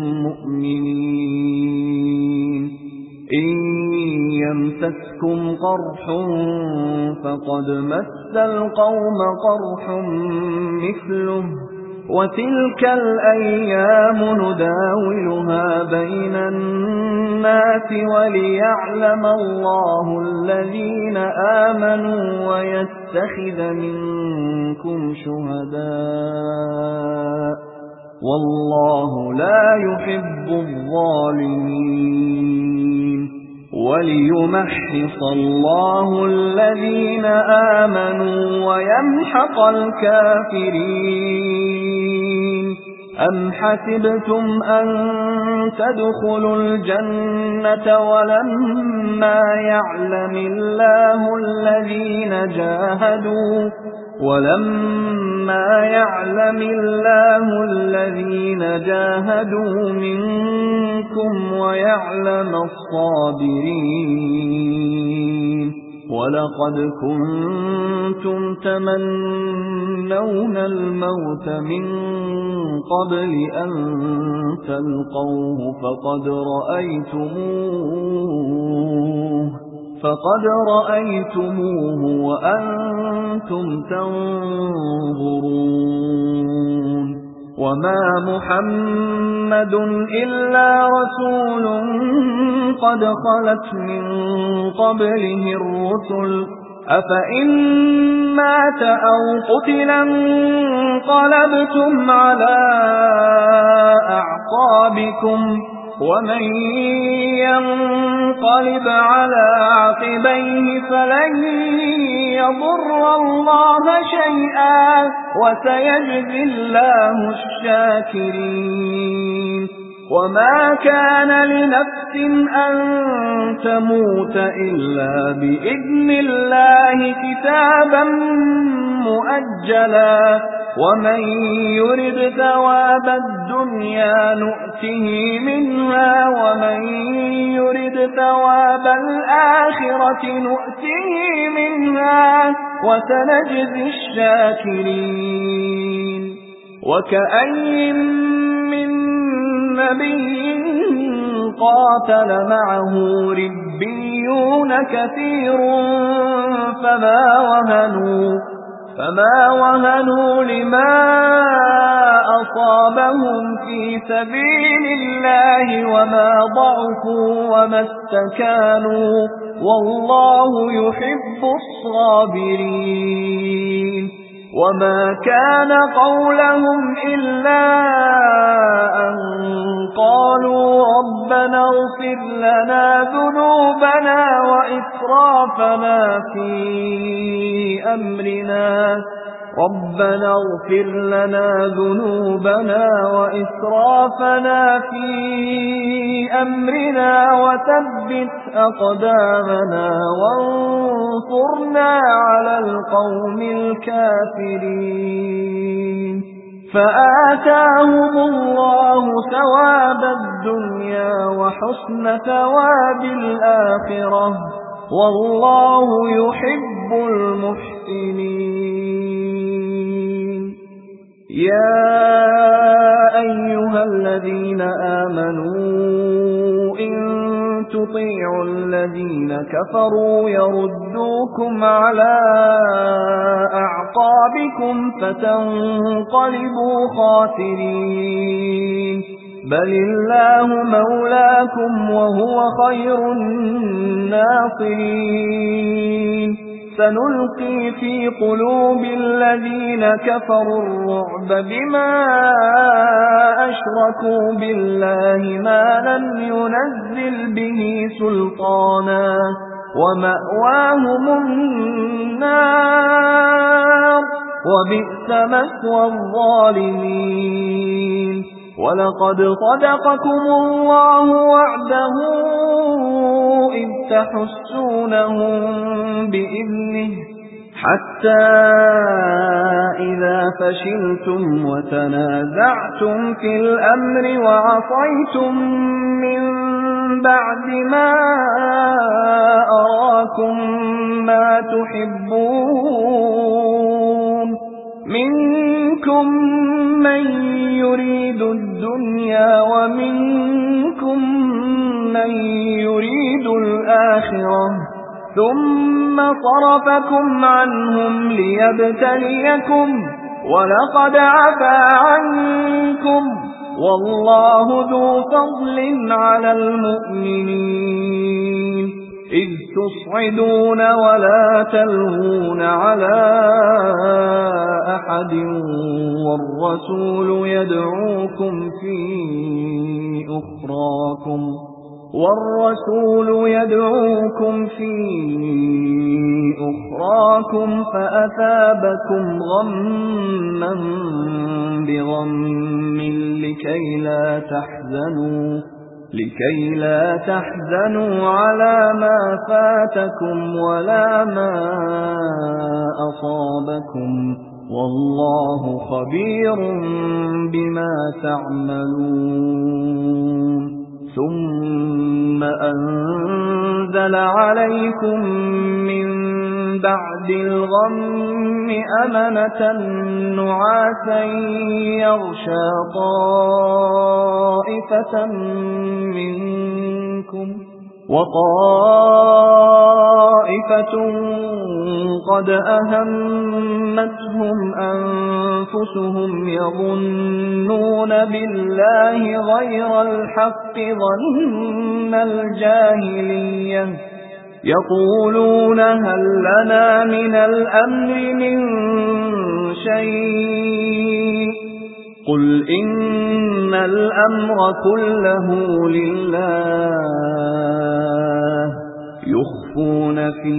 مؤمنين إن يمسسكم قرح فقد مس القوم قرح مثله وتلك الأيام نداولها بين الناس وليعلم الله الذين آمنوا ويتخذ منكم شهداء والله لا يحب الظالمين وليمحص الله الذين آمنوا ويمحق الكافرين أم حسبتم أن تدخلوا الجنة ولما يعلم الله الذين جاهدوا منكم ويعلم الصابرين ولقد كنتم تمنون الموت من قبل أن تلقوه فقد رأيتموه وأنتم تنظرون وما محمد إلا رسول قد خلت من قبله الرسل أفإن مات أو قتل انقلبتم على أعقابكم ومن ينقلب على عقبيه فلن يضر الله شيئا وسيجزي الله الشاكرين وما كان لنفس أن تموت إلا بإذن الله كتابا مؤجلا ومن يرد ثواب الدنيا نؤته منها ومن يرد ثواب الآخرة نؤته منها وسنجزي الشاكرين وكأين من نبي قاتل معه ربيون كثير فما وهنوا لما أصابهم في سبيل الله وما ضعفوا وما استكانوا والله يحب الصابرين وما كان قولهم إلا أن قالوا ربنا اغفر لنا ذنوبنا وإسرافنا في أمرنا وثبت أقدامنا وانصرنا على القوم الكافرين فآتاهم الله ثواب الدنيا وحسن ثواب الآخرة والله يحب المحسنين يا أيها الذين آمنوا إن تطيعوا الذين كفروا يردوكم على أعقابكم فتنقلبوا خاسرين بل الله مولاكم وهو خير الناصرين سنلقي في قلوب الذين كفروا الرعب بما أشركوا بالله ما لم ينزل به سلطانا ومأواهم النار وبئس مثوى الظالمين ولقد صدقكم الله وعده إذ تحسونهم بإذنه حتى إذا فشلتم وتنازعتم في الأمر وعصيتم من بعد ما أراكم ما تحبون منكم من يريد الدنيا ومنكم من يريد الآخرة ثم صرفكم عنهم ليبتليكم ولقد عفا عنكم والله ذو فضل على المؤمنين إذ تصعدون ولا تلوون على أحد والرسول يدعوكم في أخراكم فأثابكم غما بغم لكي لا تحزنوا على ما فاتكم ولا ما أصابكم والله خبير بما تعملون ثم أنزل عليكم من بعد الغم أمنة نعاسا يغشى طائفة منكم وطائفة قد أهمتهم أنفسهم يظنون بالله غير الحق ظن الجاهلية يقولون هل لنا من الأمر من شيء قل إن الأمر كله لله يخفون في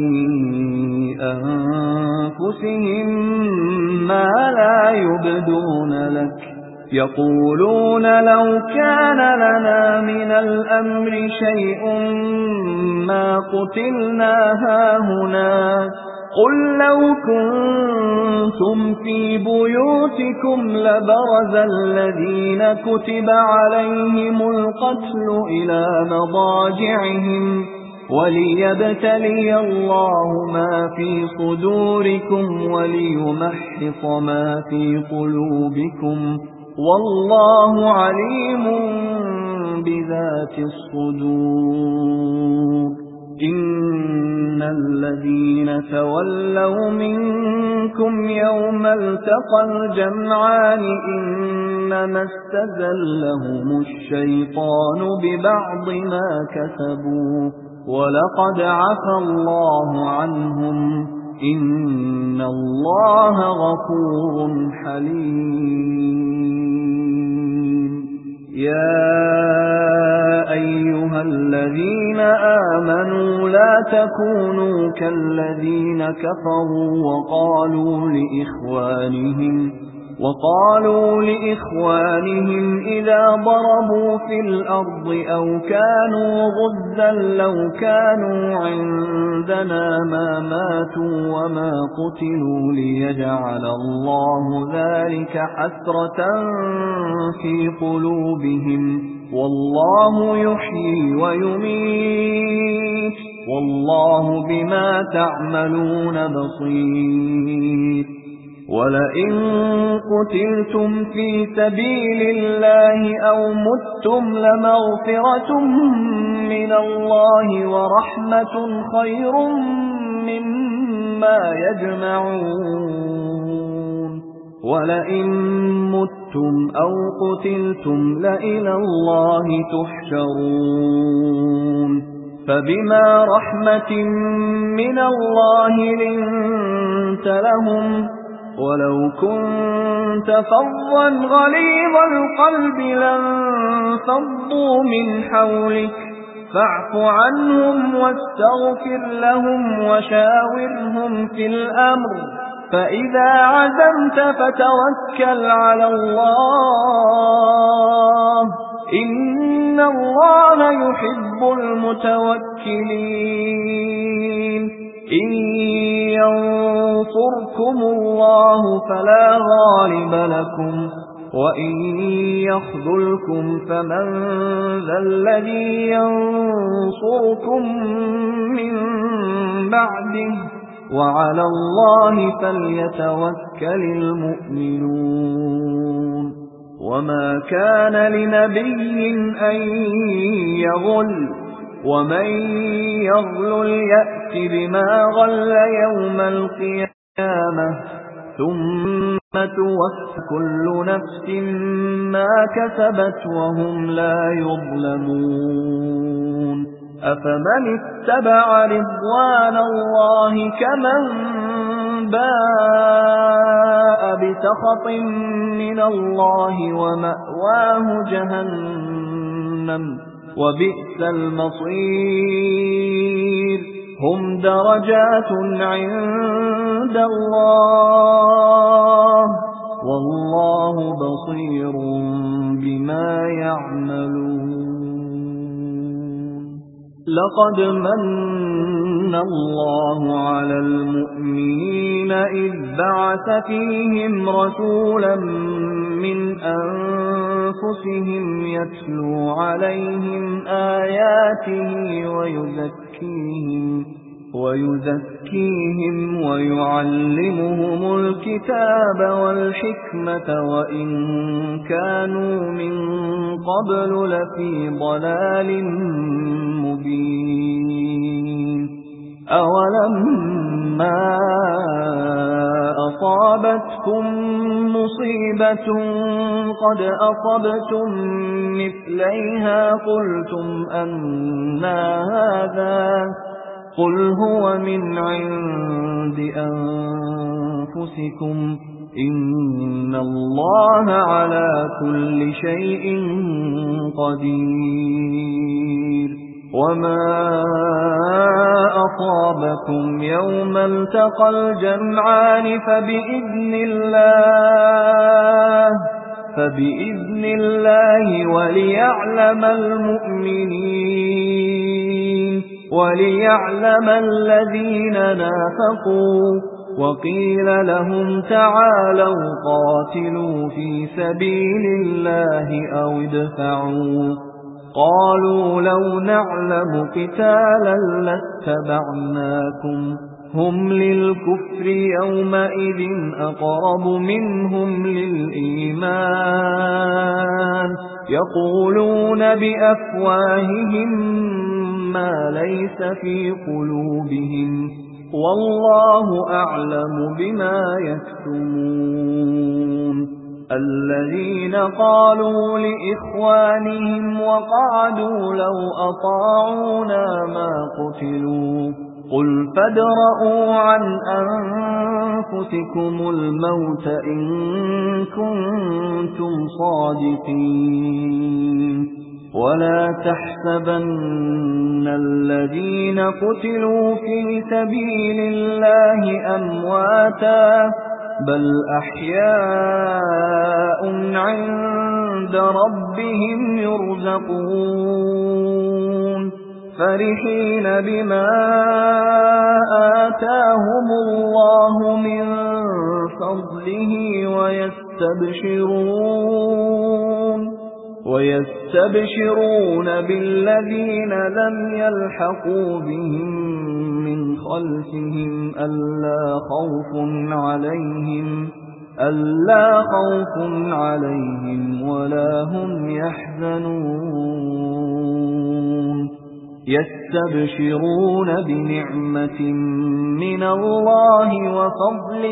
أنفسهم ما لا يبدون لك يقولون لو كان لنا من الأمر شيء ما قتلنا هاهنا قل لو كنتم في بيوتكم لبرز الذين كتب عليهم القتل إلى مضاجعهم وليبتلي الله ما في صدوركم وليمحص ما في قلوبكم والله عليم بذات الصدور إن الذين تولوا منكم يوم التقى الجمعان إنما استزلهم الشيطان ببعض ما كسبوا ولقد عفى الله عنهم إن الله غفور حليم يا أيها الذين آمنوا لا تكونوا كالذين كفروا وقالوا لإخوانهم إذا ضربوا في الأرض أو كانوا غزا لو كانوا عندنا ما ماتوا وما قتلوا ليجعل الله ذلك حسرة في قلوبهم والله يحيي ويميت والله بما تعملون بصير ولئن قتلتم في سبيل الله أو متم لمغفرة من الله ورحمة خير مما يجمعون ولئن متم أو قتلتم لإلى الله تحشرون فبما رحمة من الله لنت لهم ولو كنت فظا غليظ القلب لانفضوا من حولك فاعف عنهم واستغفر لهم وشاورهم في الأمر فإذا عزمت فتوكل على الله إن الله يحب المتوكلين إن ينصركم الله فلا غالب لكم وإن يخذلكم فمن ذا الذي ينصركم من بعده وعلى الله فليتوكل المؤمنون وما كان لنبي أن يغل ومن يغلل يأت بما غل يوم القيامة ثم توفى كل نفس ما كسبت وهم لا يظلمون أفمن اتبع رضوان الله كمن باء بسخط من الله ومأواه جهنم وبئس المصير هم درجات عند الله والله بصير بما يعملون لقد من الله على المؤمنين إذ بعث فيهم رسولا من أنفسهم يتلو عليهم آياته ويزكيهم ويعلمهم الكتاب والحكمة وإن كانوا من قبل لفي ضلال مبين أولما أصابتكم مصيبة قد أصبتم مثليها قلتم أنى هذا قل هو من عند أنفسكم إن الله على كل شيء قدير وما أصابكم يوم التقى الجمعان فبإذن الله وليعلم الذين نافقوا وقيل لهم تعالوا قاتلوا في سبيل الله أو ادفعوا قالوا لو نعلم قتالا لاتبعناكم هم للكفر يومئذ أقرب منهم للإيمان يقولون بأفواههم ما ليس في قلوبهم والله أعلم بما يكتمون الذين قالوا لإخوانهم وقعدوا لو أطاعونا ما قتلوا قل فادرءوا عن أنفسكم الموت إن كنتم صادقين ولا تحسبن الذين قتلوا في سبيل الله أمواتا بل أحياء عند ربهم يرزقون فرحين بما آتاهم الله من فضله ويستبشرون بالذين لم يلحقوا بهم من خلفهم ألا خوف عليهم ولا هم يحزنون يستبشرون بنعمة من الله وفضل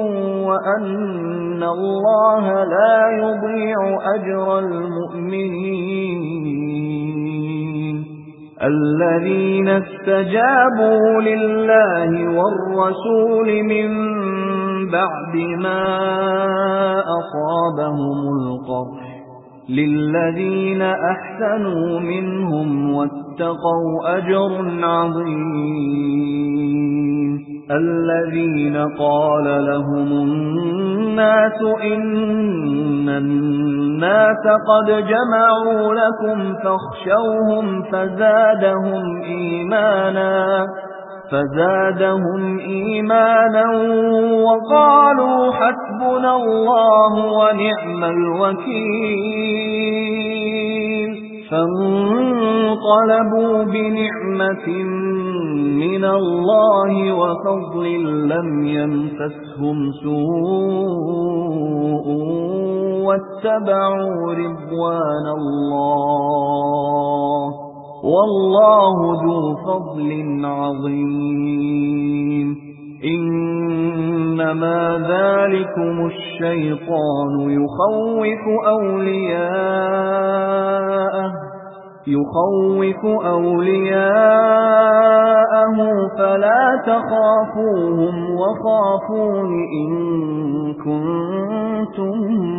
وأن الله لا يضيع أجر المؤمنين الذين استجابوا لله والرسول من بعد ما أصابهم القرح للذين أحسنوا منهم واتقوا أجر عظيم الذين قال لهم الناس إن الناس قد جمعوا لكم فاخشوهم فزادهم إيمانا وقالوا حسبنا الله ونعم الوكيل فانقلبوا بنعمة من الله وفضل لم يمسسهم سوء واتبعوا رضوان الله والله ذو فضل عظيم إنما ذلكم الشيطان يخوف أولياءه فلا تخافوهم وخافون إن كنتم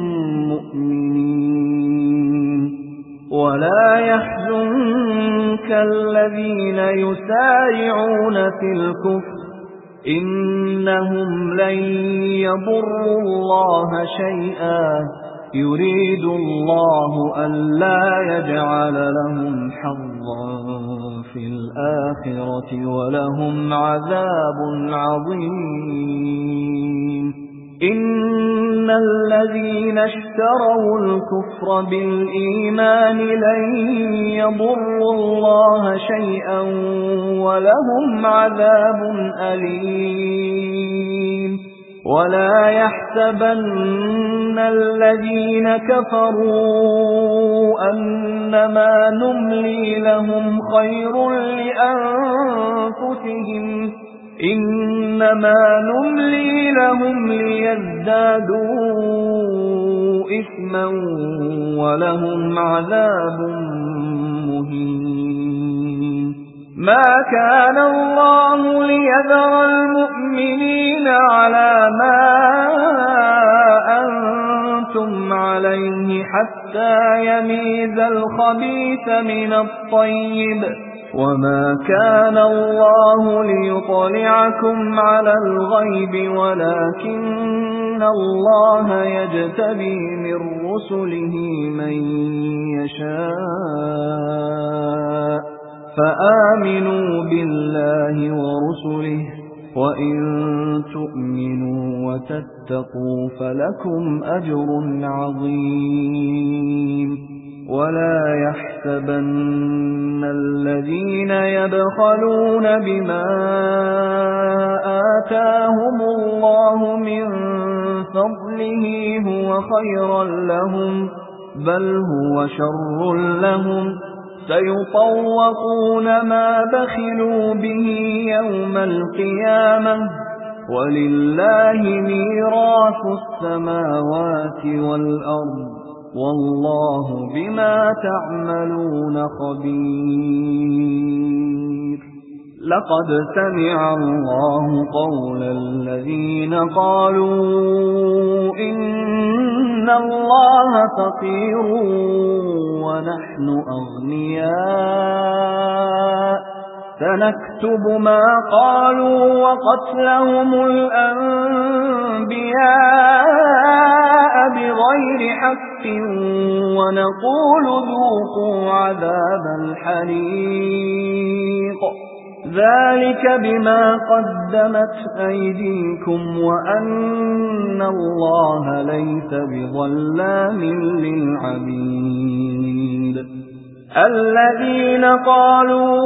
مؤمنين ولا يحزنك الذين يسارعون في الكفر إنهم لن يضروا الله شيئا يريد الله ألا يجعل لهم حظا في الآخرة ولهم عذاب عظيم إن الذين اشتروا الكفر بالإيمان لن يضروا الله شيئا ولهم عذاب أليم ولا يحسبن الذين كفروا أنما نملي لهم خير لأنفسهم إنما نملي لهم ليزدادوا إثما ولهم عذاب مهين ما كان الله ليذر المؤمنين على ما أنتم عليه حتى يميز الخبيث من الطيب وما كان الله ليطلعكم على الغيب ولكن الله يجتبي من رسله من يشاء فآمنوا بالله ورسله وإن تؤمنوا وتتقوا فلكم أجر عظيم ولا يحسبن الذين يبخلون بما آتاهم الله من فضله هو خيرا لهم بل هو شر لهم سيطوقون ما بخلوا به يوم القيامة ولله ميراث السماوات والأرض والله بما تعملون خبير لقد سمع الله قول الذين قالوا إن الله فقير ونحن أغنياء سنكتب ما قالوا وقتلهم الأنبياء بغير حق ونقول ذوقوا عذاب الحريق ذلك بما قدمت أيديكم وأن الله ليس بظلام للعبيد الذين قالوا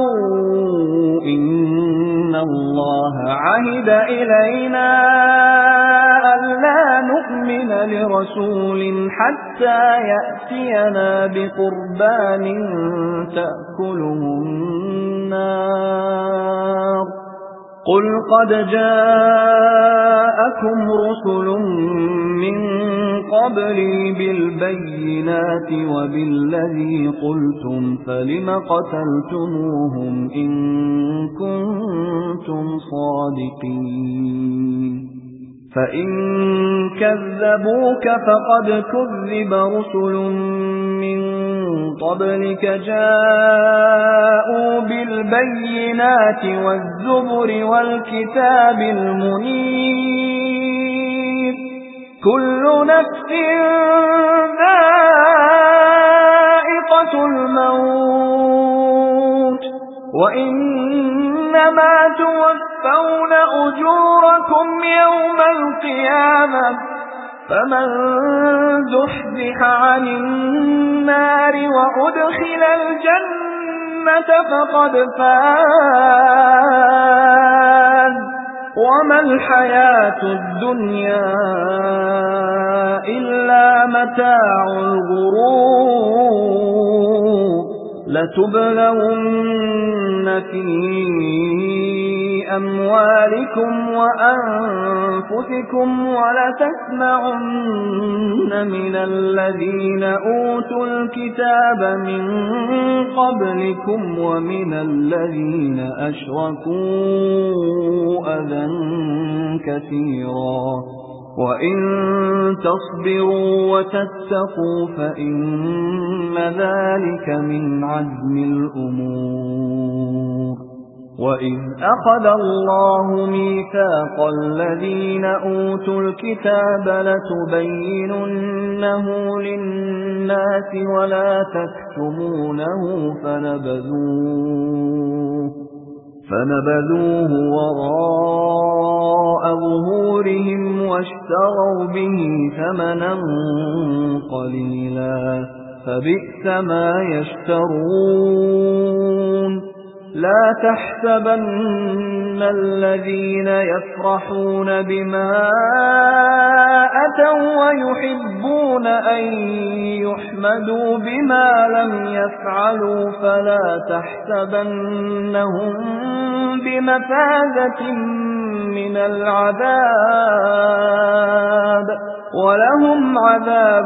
إن الله عهد إلينا ألا نؤمن لرسول حتى يأتينا بقربان تأكله النار قل قد جاءكم رسل من قبلي بالبينات وبالذي قلتم فلم قتلتموهم إن كنتم صادقين فإن كذبوك فقد كذب رسل من قبلك جاءوا بالبينات والزبر والكتاب المنير كل نفس ذائقة الموت وإنما توفون أجوركم يوم القيامة فمن زحزح عن النار وأدخل الجنة فقد فاز وما الحياة الدنيا إلا متاع الغرور لتبلون في أموالكم وأنفسكم ولتسمعن من الذين أوتوا الكتاب من قبلكم ومن الذين أشركوا أذى كثيرا وإن تصبروا وتتقوا فإن ذلك من عزم الأمور وإذ أخذ الله ميثاق الذين أوتوا الكتاب لتبيننه للناس ولا تكتمونه فنبذوه وراء ظهورهم واشتروا به ثمنا قليلا فبئس ما يشترون لا تحسبن الذين يفرحون بما أتوا ويحبون أن يحمدوا بما لم يفعلوا فلا تحسبنهم بمفازة من العذاب ولهم عذاب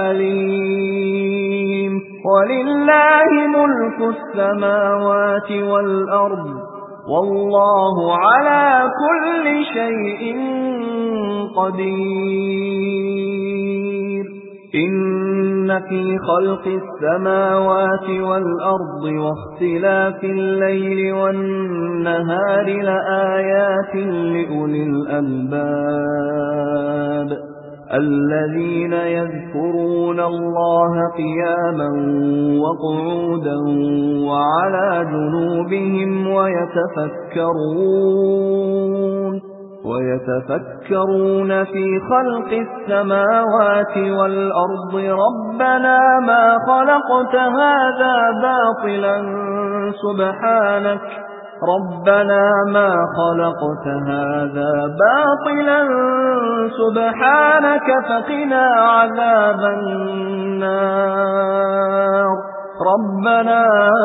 أليم ولله ملك السماوات والأرض والله على كل شيء قدير إن في خلق السماوات والأرض واختلاف الليل والنهار لآيات لأولي الألباب الذين يذكرون الله قياما وقعودا وعلى جنوبهم ويتفكرون في خلق السماوات والأرض ربنا ما خلقت هذا باطلا ربنا ما خلقت هذا باطلا سبحانك فقنا عذاب النار ربنا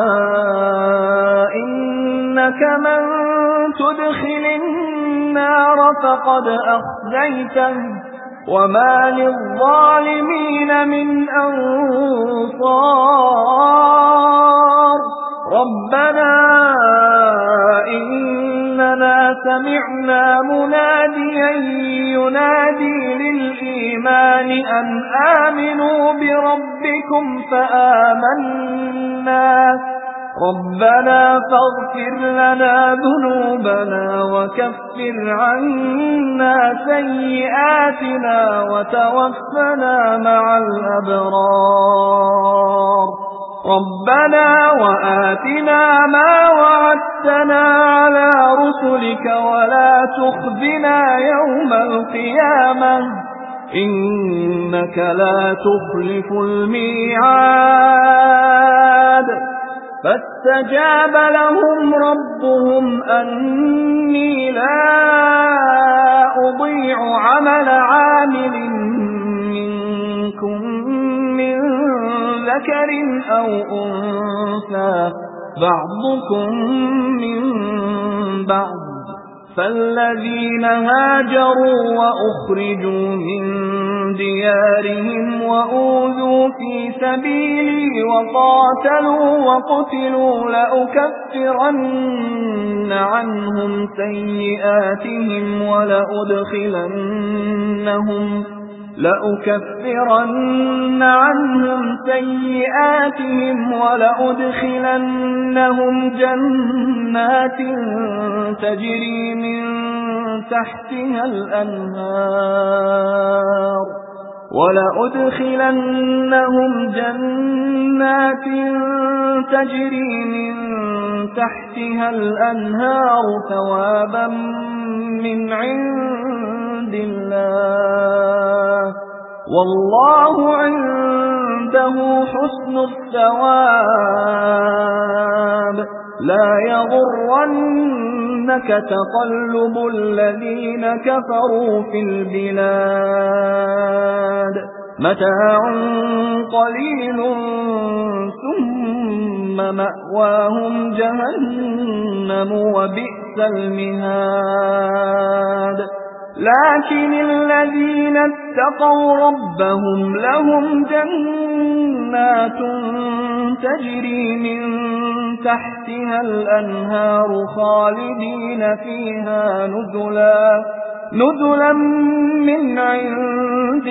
إنك من تدخل النار فقد أخزيته وما للظالمين من أنصار ربنا إننا سمعنا مناديا ينادي للإيمان أن آمنوا بربكم فآمنا ربنا فاغفر لنا ذنوبنا وكفر عنا سيئاتنا وتوفنا مع الأبرار ربنا وآتنا ما وعدتنا على رسلك ولا تخزنا يوم القيامة إنك لا تخلف الميعاد فاستجاب لهم ربهم أني لا أضيع عمل عامل منكم من ذكر أو أنثى بعضكم من بعض فالذين هاجروا وأخرجوا من ديارهم وأوذوا في سبيلي وقاتلوا وقتلوا لأكفرن عنهم سيئاتهم ولأدخلنهم جنات تجري من تحتها الأنهار ثوابا من عند الله والله عنده حسن الثواب لا يغرنك تقلب الذين كفروا في البلاد متاع قليل ثم مأواهم جهنم وبئس المهاد لكن الذين اتقوا ربهم لهم جنات تجري من تحتها الأنهار خالدين فيها نزلا من عند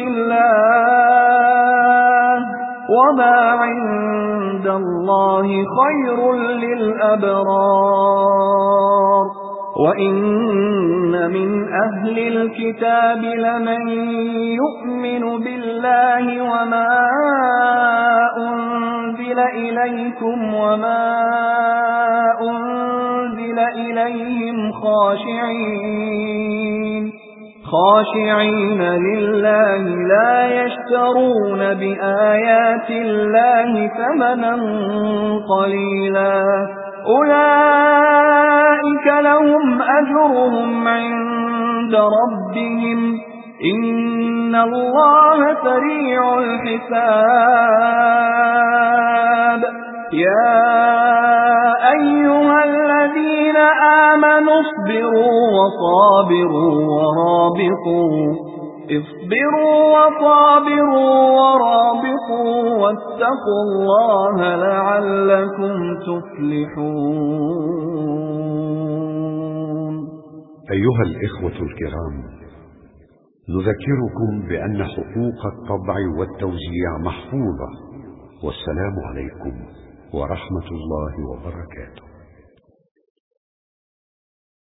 الله وما عند الله خير للأبرار وإن من أهل الكتاب لمن يؤمن بالله وما أنزل إليكم وما أنزل إليهم خاشعين لله لا يشترون بآيات الله ثمنا قليلا أولئك لهم أجرهم عند ربهم إن الله سريع الحساب يا أيها الذين آمنوا اصبروا ورابطوا واتقوا الله لعلكم تفلحون. أيها الإخوة الكرام، نذكركم بأن حقوق الطبع والتوزيع محفوظة، والسلام عليكم ورحمة الله وبركاته.